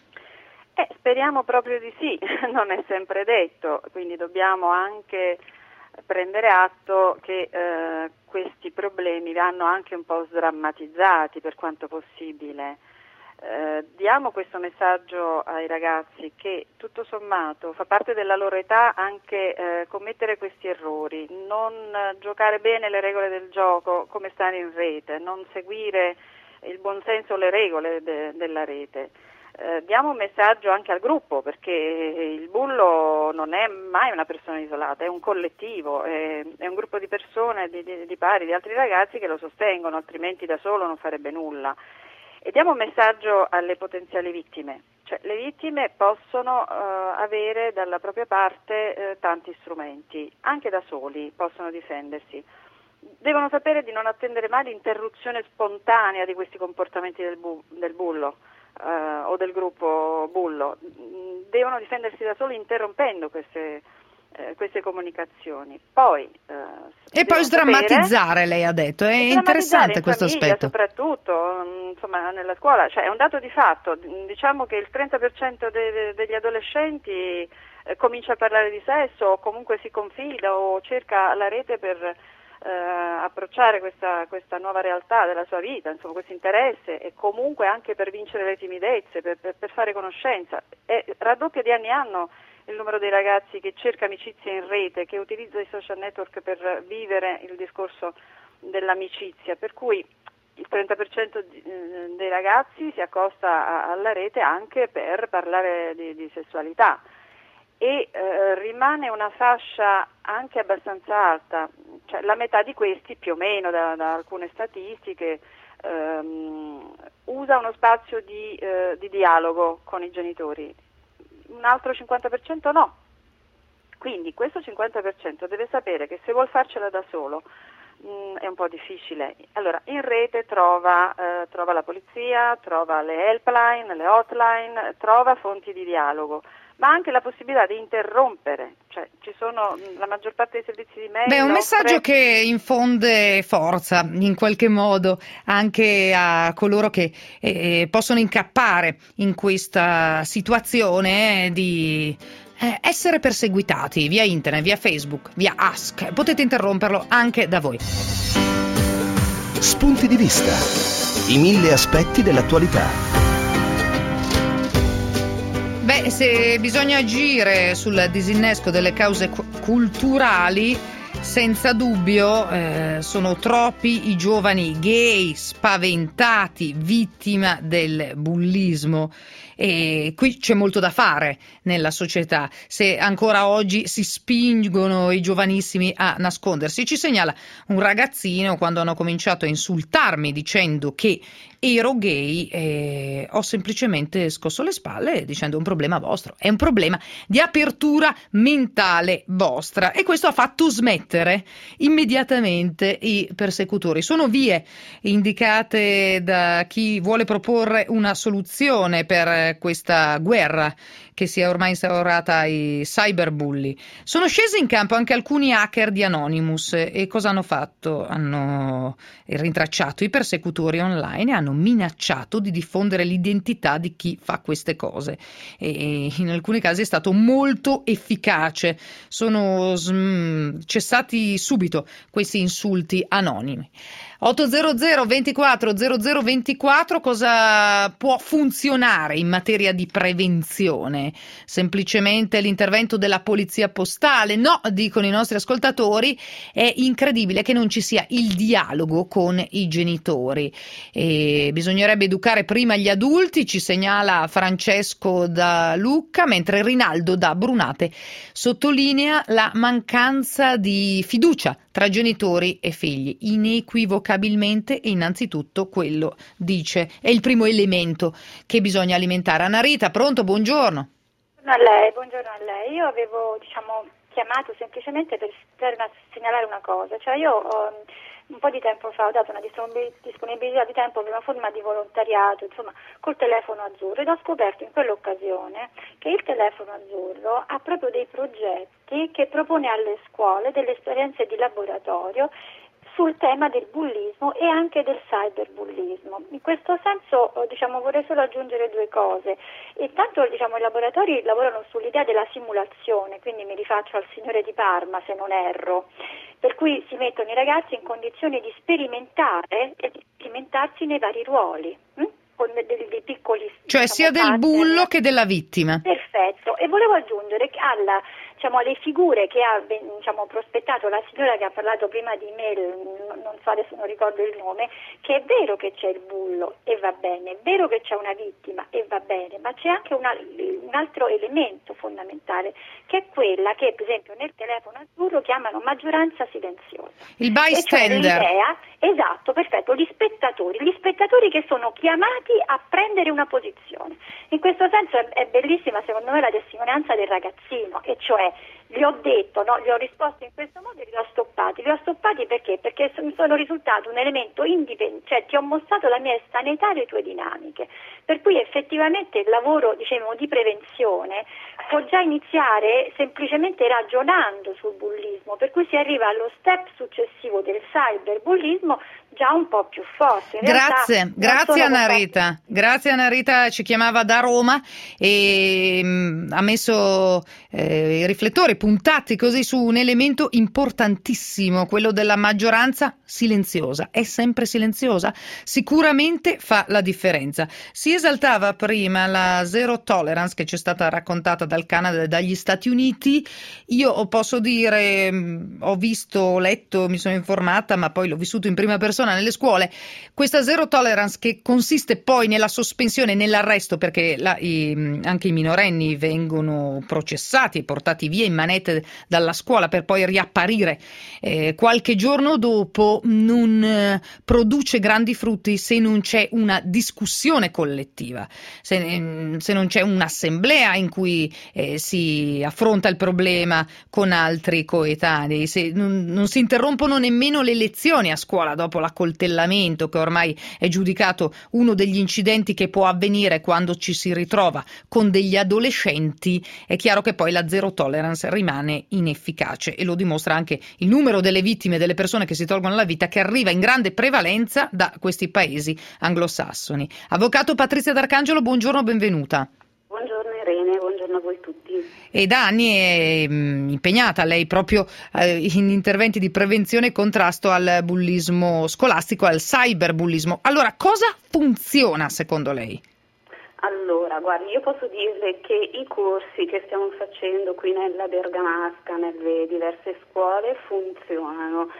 Eh, speriamo proprio di sì, non è sempre detto, quindi dobbiamo anche prendere atto che eh, questi problemi vanno anche un po' sdrammatizzati per quanto possibile. Eh, diamo questo messaggio ai ragazzi che tutto sommato fa parte della loro età anche eh, commettere questi errori, non eh, giocare bene le regole del gioco come stare in rete, non seguire il buonsenso o le regole de- della rete. Eh, diamo un messaggio anche al gruppo, perché il bullo non è mai una persona isolata, è un collettivo, è, è un gruppo di persone, di, di, di pari, di altri ragazzi che lo sostengono, altrimenti da solo non farebbe nulla. E diamo un messaggio alle potenziali vittime, cioè le vittime possono uh, avere dalla propria parte uh, tanti strumenti, anche da soli possono difendersi. Devono sapere di non attendere mai l'interruzione spontanea di questi comportamenti del, bu- del bullo uh, o del gruppo bullo, devono difendersi da soli interrompendo queste Eh, queste comunicazioni. Poi eh, e poi sdrammatizzare, sapere, lei ha detto, è interessante questo famiglia, aspetto. Soprattutto insomma nella scuola, cioè è un dato di fatto, diciamo che il trenta per cento de- de- degli adolescenti eh, comincia a parlare di sesso o comunque si confida o cerca la rete per eh, approcciare questa, questa nuova realtà della sua vita, insomma questo interesse e comunque anche per vincere le timidezze, per, per, per fare conoscenza. E raddoppia di anno in anno il numero dei ragazzi che cerca amicizia in rete, che utilizza i social network per vivere il discorso dell'amicizia, per cui il trenta per cento dei ragazzi si accosta alla rete anche per parlare di, di sessualità e eh, rimane una fascia anche abbastanza alta, cioè la metà di questi più o meno da, da alcune statistiche ehm, usa uno spazio di, eh, di dialogo con i genitori. Un altro cinquanta per cento no. Quindi questo cinquanta per cento deve sapere che se vuol farcela da solo mh, è un po' difficile. Allora in rete trova, eh, trova la polizia, trova le helpline, le hotline, trova fonti di dialogo, ma anche la possibilità di interrompere, cioè ci sono la maggior parte dei servizi di mail. Beh, è un offre... messaggio che infonde forza in qualche modo anche a coloro che eh, possono incappare in questa situazione eh, di eh, essere perseguitati via internet, via Facebook, via Ask. Potete interromperlo anche da voi. Spunti di vista, i mille aspetti dell'attualità. Beh, se bisogna agire sul disinnesco delle cause cu- culturali, senza dubbio eh, sono troppi i giovani gay spaventati, vittima del bullismo. E qui c'è molto da fare nella società, se ancora oggi si spingono i giovanissimi a nascondersi. Ci segnala un ragazzino: quando hanno cominciato a insultarmi dicendo che ero gay, eh, ho semplicemente scosso le spalle dicendo: un problema vostro, è un problema di apertura mentale vostra. E questo ha fatto smettere immediatamente i persecutori. Sono vie indicate da chi vuole proporre una soluzione per questa guerra che si è ormai instaurata ai cyberbulli. Sono scesi in campo anche alcuni hacker di Anonymous. E cosa hanno fatto? Hanno rintracciato i persecutori online e hanno minacciato di diffondere l'identità di chi fa queste cose. E in alcuni casi è stato molto efficace. Sono sm- cessati subito questi insulti anonimi. ottocento ventiquattro zero zero ventiquattro, cosa può funzionare in materia di prevenzione? Semplicemente l'intervento della polizia postale? No, dicono i nostri ascoltatori, è incredibile che non ci sia il dialogo con i genitori. E bisognerebbe educare prima gli adulti, ci segnala Francesco da Lucca, mentre Rinaldo da Brunate sottolinea la mancanza di fiducia tra genitori e figli, inequivocabilmente, e innanzitutto quello, dice, è il primo elemento che bisogna alimentare. Anna Rita, pronto? Buongiorno. A lei, buongiorno a lei. Io avevo, diciamo, chiamato semplicemente per, per una, segnalare una cosa, cioè io ho, un po' di tempo fa ho dato una disponibilità di tempo per una forma di volontariato, insomma, col telefono azzurro, ed ho scoperto in quell'occasione che il telefono azzurro ha proprio dei progetti che propone alle scuole delle esperienze di laboratorio sul tema del bullismo e anche del cyberbullismo. In questo senso, diciamo, vorrei solo aggiungere due cose. Intanto, diciamo, i laboratori lavorano sull'idea della simulazione, quindi mi rifaccio al signore di Parma, se non erro, per cui si mettono i ragazzi in condizione di sperimentare e di sperimentarsi nei vari ruoli, hm? con dei, dei piccoli... Cioè diciamo, sia del bullo che della vittima. Perfetto, e volevo aggiungere che alla, diciamo, alle figure che ha, diciamo, prospettato la signora che ha parlato prima di me, non so, adesso non ricordo il nome, che è vero che c'è il bullo e va bene, è vero che c'è una vittima e va bene, ma c'è anche una, un altro elemento fondamentale, che è quella che per esempio nel telefono azzurro chiamano maggioranza silenziosa. Il bystander. E cioè l'idea, esatto, perfetto, gli spettatori, gli spettatori che sono chiamati a prendere una posizione. In questo senso è, è bellissima secondo me la testimonianza del ragazzino, e cioè gli ho detto, no, gli ho risposto in questo modo e li ho stoppati. Li ho stoppati perché? Perché sono risultato un elemento indipendente, cioè ti ho mostrato la mia estraneità e le tue dinamiche. Per cui effettivamente il lavoro, diciamo, di prevenzione può già iniziare semplicemente ragionando sul bullismo, per cui si arriva allo step successivo del cyberbullismo già un po' più forte. In grazie, grazie Anna Rita. Grazie Anna Rita, ci chiamava da Roma e mh, ha messo eh, i riflettori puntati così su un elemento importantissimo, quello della maggioranza silenziosa. È sempre silenziosa? Sicuramente fa la differenza. Si esaltava prima la zero tolerance che ci è stata raccontata dal Canada e dagli Stati Uniti. Io posso dire, mh, ho visto, letto, mi sono informata, ma poi l'ho vissuto in prima persona nelle scuole, questa zero tolerance che consiste poi nella sospensione, nell'arresto, perché la, i, anche i minorenni vengono processati e portati via in manette dalla scuola per poi riapparire eh, qualche giorno dopo, non eh, produce grandi frutti se non c'è una discussione collettiva, se, se non c'è un'assemblea in cui eh, si affronta il problema con altri coetanei, se non, non si interrompono nemmeno le lezioni a scuola dopo la l'accoltellamento, che ormai è giudicato uno degli incidenti che può avvenire quando ci si ritrova con degli adolescenti. È chiaro che poi la zero tolerance rimane inefficace, e lo dimostra anche il numero delle vittime, delle persone che si tolgono la vita, che arriva in grande prevalenza da questi paesi anglosassoni. Avvocato Patrizia D'Arcangelo, buongiorno, benvenuta. Buongiorno Irene, buongiorno a voi tutti. E da anni è mh, impegnata lei proprio eh, in interventi di prevenzione e contrasto al bullismo scolastico, al cyberbullismo. Allora, cosa funziona secondo lei? Allora, guardi, io posso dirle che i corsi che stiamo facendo qui nella Bergamasca, nelle diverse scuole, funzionano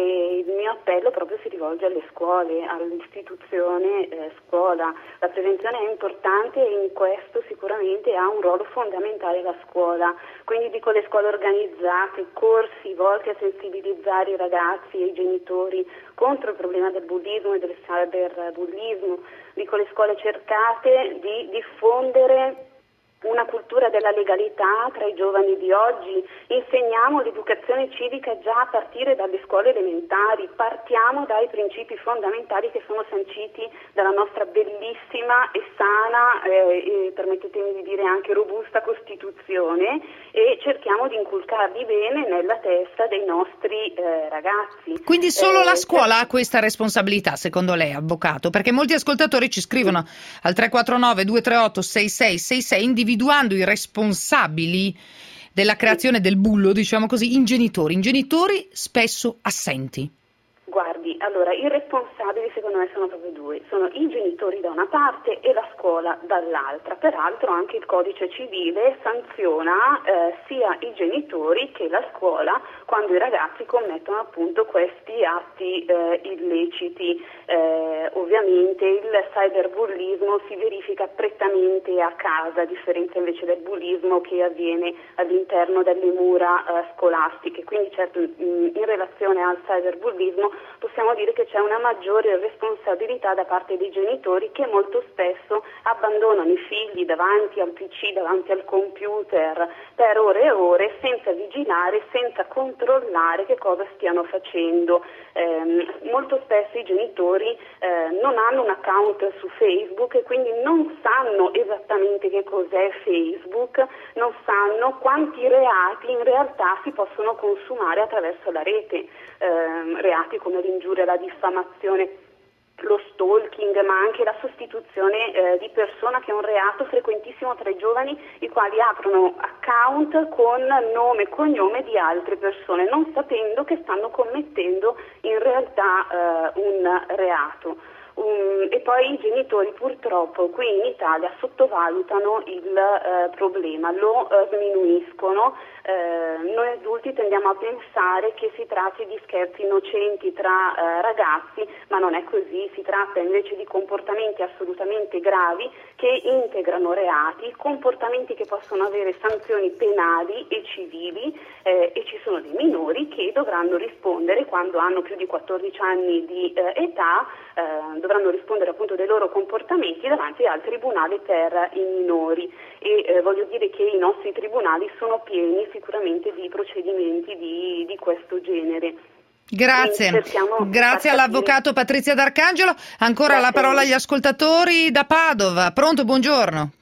e il mio appello proprio si rivolge alle scuole, all'istituzione eh, scuola. La prevenzione è importante e in questo sicuramente ha un ruolo fondamentale la scuola, quindi dico le scuole organizzate, corsi volti a sensibilizzare i ragazzi e i genitori contro il problema del bullismo e del cyberbullismo, dico le scuole cercate di diffondere una cultura della legalità tra i giovani di oggi, insegniamo l'educazione civica già a partire dalle scuole elementari, partiamo dai principi fondamentali che sono sanciti dalla nostra bellissima e sana, eh, e permettetemi di dire anche robusta Costituzione e cerchiamo di inculcarli bene nella testa dei nostri eh, ragazzi. Quindi solo eh, la scuola ha questa responsabilità, secondo lei, avvocato? Perché molti ascoltatori ci scrivono al tre quattro nove due tre otto sei sei sei sei individuando i responsabili della creazione del bullo, diciamo così, in genitori, in genitori spesso assenti. Guardi, allora i responsabili secondo me sono proprio due, sono i genitori da una parte e la scuola dall'altra, peraltro anche il codice civile sanziona eh, sia i genitori che la scuola quando i ragazzi commettono appunto questi atti eh, illeciti. Eh, ovviamente il cyberbullismo si verifica prettamente a casa, a differenza invece del bullismo che avviene all'interno delle mura eh, scolastiche, quindi certo in, in relazione al cyberbullismo possiamo dire che c'è una maggiore responsabilità da parte dei genitori che molto spesso abbandonano i figli davanti al P C, davanti al computer per ore e ore senza vigilare, senza controllare che cosa stiano facendo. Eh, molto spesso i genitori eh, non hanno un account su Facebook e quindi non sanno esattamente che cos'è Facebook, non sanno quanti reati in realtà si possono consumare attraverso la rete, eh, reati come l'ingiuria, la diffamazione, lo stalking, ma anche la sostituzione eh, di persona, che è un reato frequentissimo tra i giovani, i quali aprono account con nome e cognome di altre persone, non sapendo che stanno commettendo in realtà eh, un reato. Um, e poi i genitori purtroppo qui in Italia sottovalutano il eh, problema, lo eh, sminuiscono. Eh, noi adulti tendiamo a pensare che si tratti di scherzi innocenti tra eh, ragazzi, ma non è così, si tratta invece di comportamenti assolutamente gravi che integrano reati, comportamenti che possono avere sanzioni penali e civili eh, e ci sono dei minori che dovranno rispondere quando hanno più di quattordici anni di eh, età, eh, dovranno rispondere appunto dei loro comportamenti davanti al tribunale per i minori e eh, voglio dire che i nostri tribunali sono pieni sicuramente di procedimenti di, di questo genere. Grazie, grazie all'avvocato Patrizia D'Arcangelo. Ancora grazie. La parola agli ascoltatori da Padova. Pronto, buongiorno.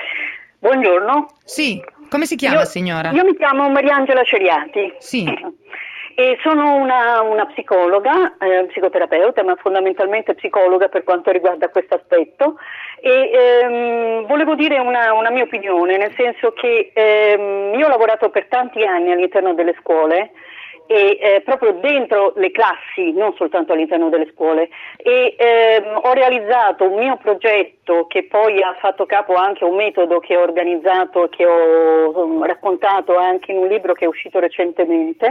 Buongiorno. Sì, come si chiama io, signora? Io mi chiamo Mariangela Ceriati. Sì. E sono una, una psicologa, eh, psicoterapeuta, ma fondamentalmente psicologa per quanto riguarda questo aspetto e ehm, volevo dire una, una mia opinione, nel senso che ehm, io ho lavorato per tanti anni all'interno delle scuole e eh, proprio dentro le classi, non soltanto all'interno delle scuole, e ehm, ho realizzato un mio progetto che poi ha fatto capo anche a un metodo che ho organizzato, che ho um, raccontato anche in un libro che è uscito recentemente.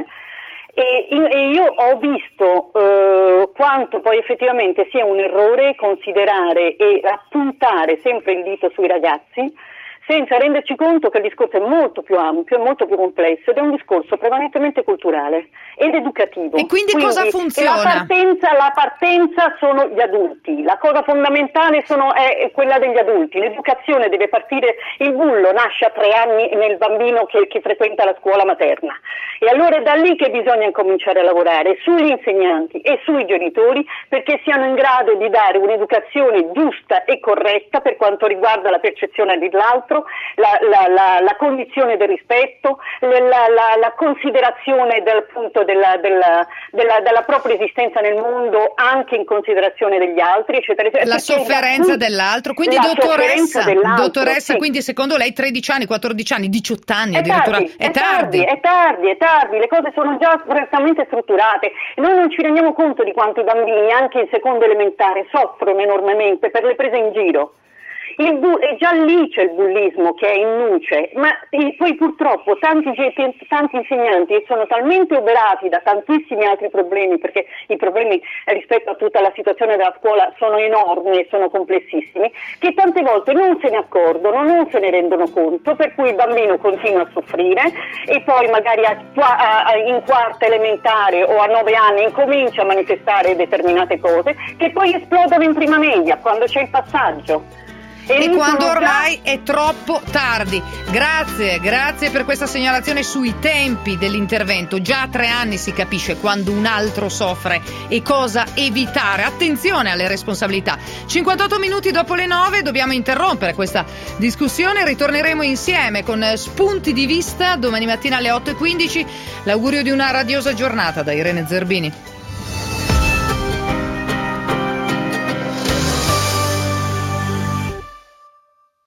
E io ho visto eh, quanto poi effettivamente sia un errore considerare e appuntare sempre il dito sui ragazzi senza renderci conto che il discorso è molto più ampio, è molto più complesso ed è un discorso prevalentemente culturale ed educativo. E quindi, quindi cosa funziona? La partenza, la partenza sono gli adulti, la cosa fondamentale sono, è, è quella degli adulti, l'educazione deve partire, il bullo nasce a tre anni nel bambino che, che frequenta la scuola materna e allora è da lì che bisogna incominciare a lavorare sugli insegnanti e sui genitori perché siano in grado di dare un'educazione giusta e corretta per quanto riguarda la percezione dell'altro, La, la, la, la condizione del rispetto, la, la, la considerazione del punto della, della, della, della propria esistenza nel mondo anche in considerazione degli altri, eccetera, eccetera. La sofferenza da, dell'altro, quindi dottoressa, dottoressa sì. Quindi secondo lei tredici anni, quattordici anni, diciotto anni è addirittura tardi, è, è tardi. tardi, è tardi, è tardi, le cose sono già correttamente strutturate e noi non ci rendiamo conto di quanto i bambini anche in seconda elementare soffrono enormemente per le prese in giro. il bu- e già lì c'è il bullismo che è in nuce, ma e poi purtroppo tanti, tanti insegnanti sono talmente oberati da tantissimi altri problemi, perché i problemi rispetto a tutta la situazione della scuola sono enormi e sono complessissimi, che tante volte non se ne accorgono, non se ne rendono conto, per cui il bambino continua a soffrire e poi magari a, a, in quarta elementare o a nove anni incomincia a manifestare determinate cose che poi esplodono in prima media quando c'è il passaggio. E, E quando sono ormai è troppo tardi. Grazie, grazie per questa segnalazione sui tempi dell'intervento. Già a tre anni si capisce quando un altro soffre e cosa evitare. Attenzione alle responsabilità. cinquantotto minuti dopo le nove dobbiamo interrompere questa discussione. Ritorneremo insieme con spunti di vista domani mattina alle otto e quindici. L'augurio di una radiosa giornata da Irene Zerbini.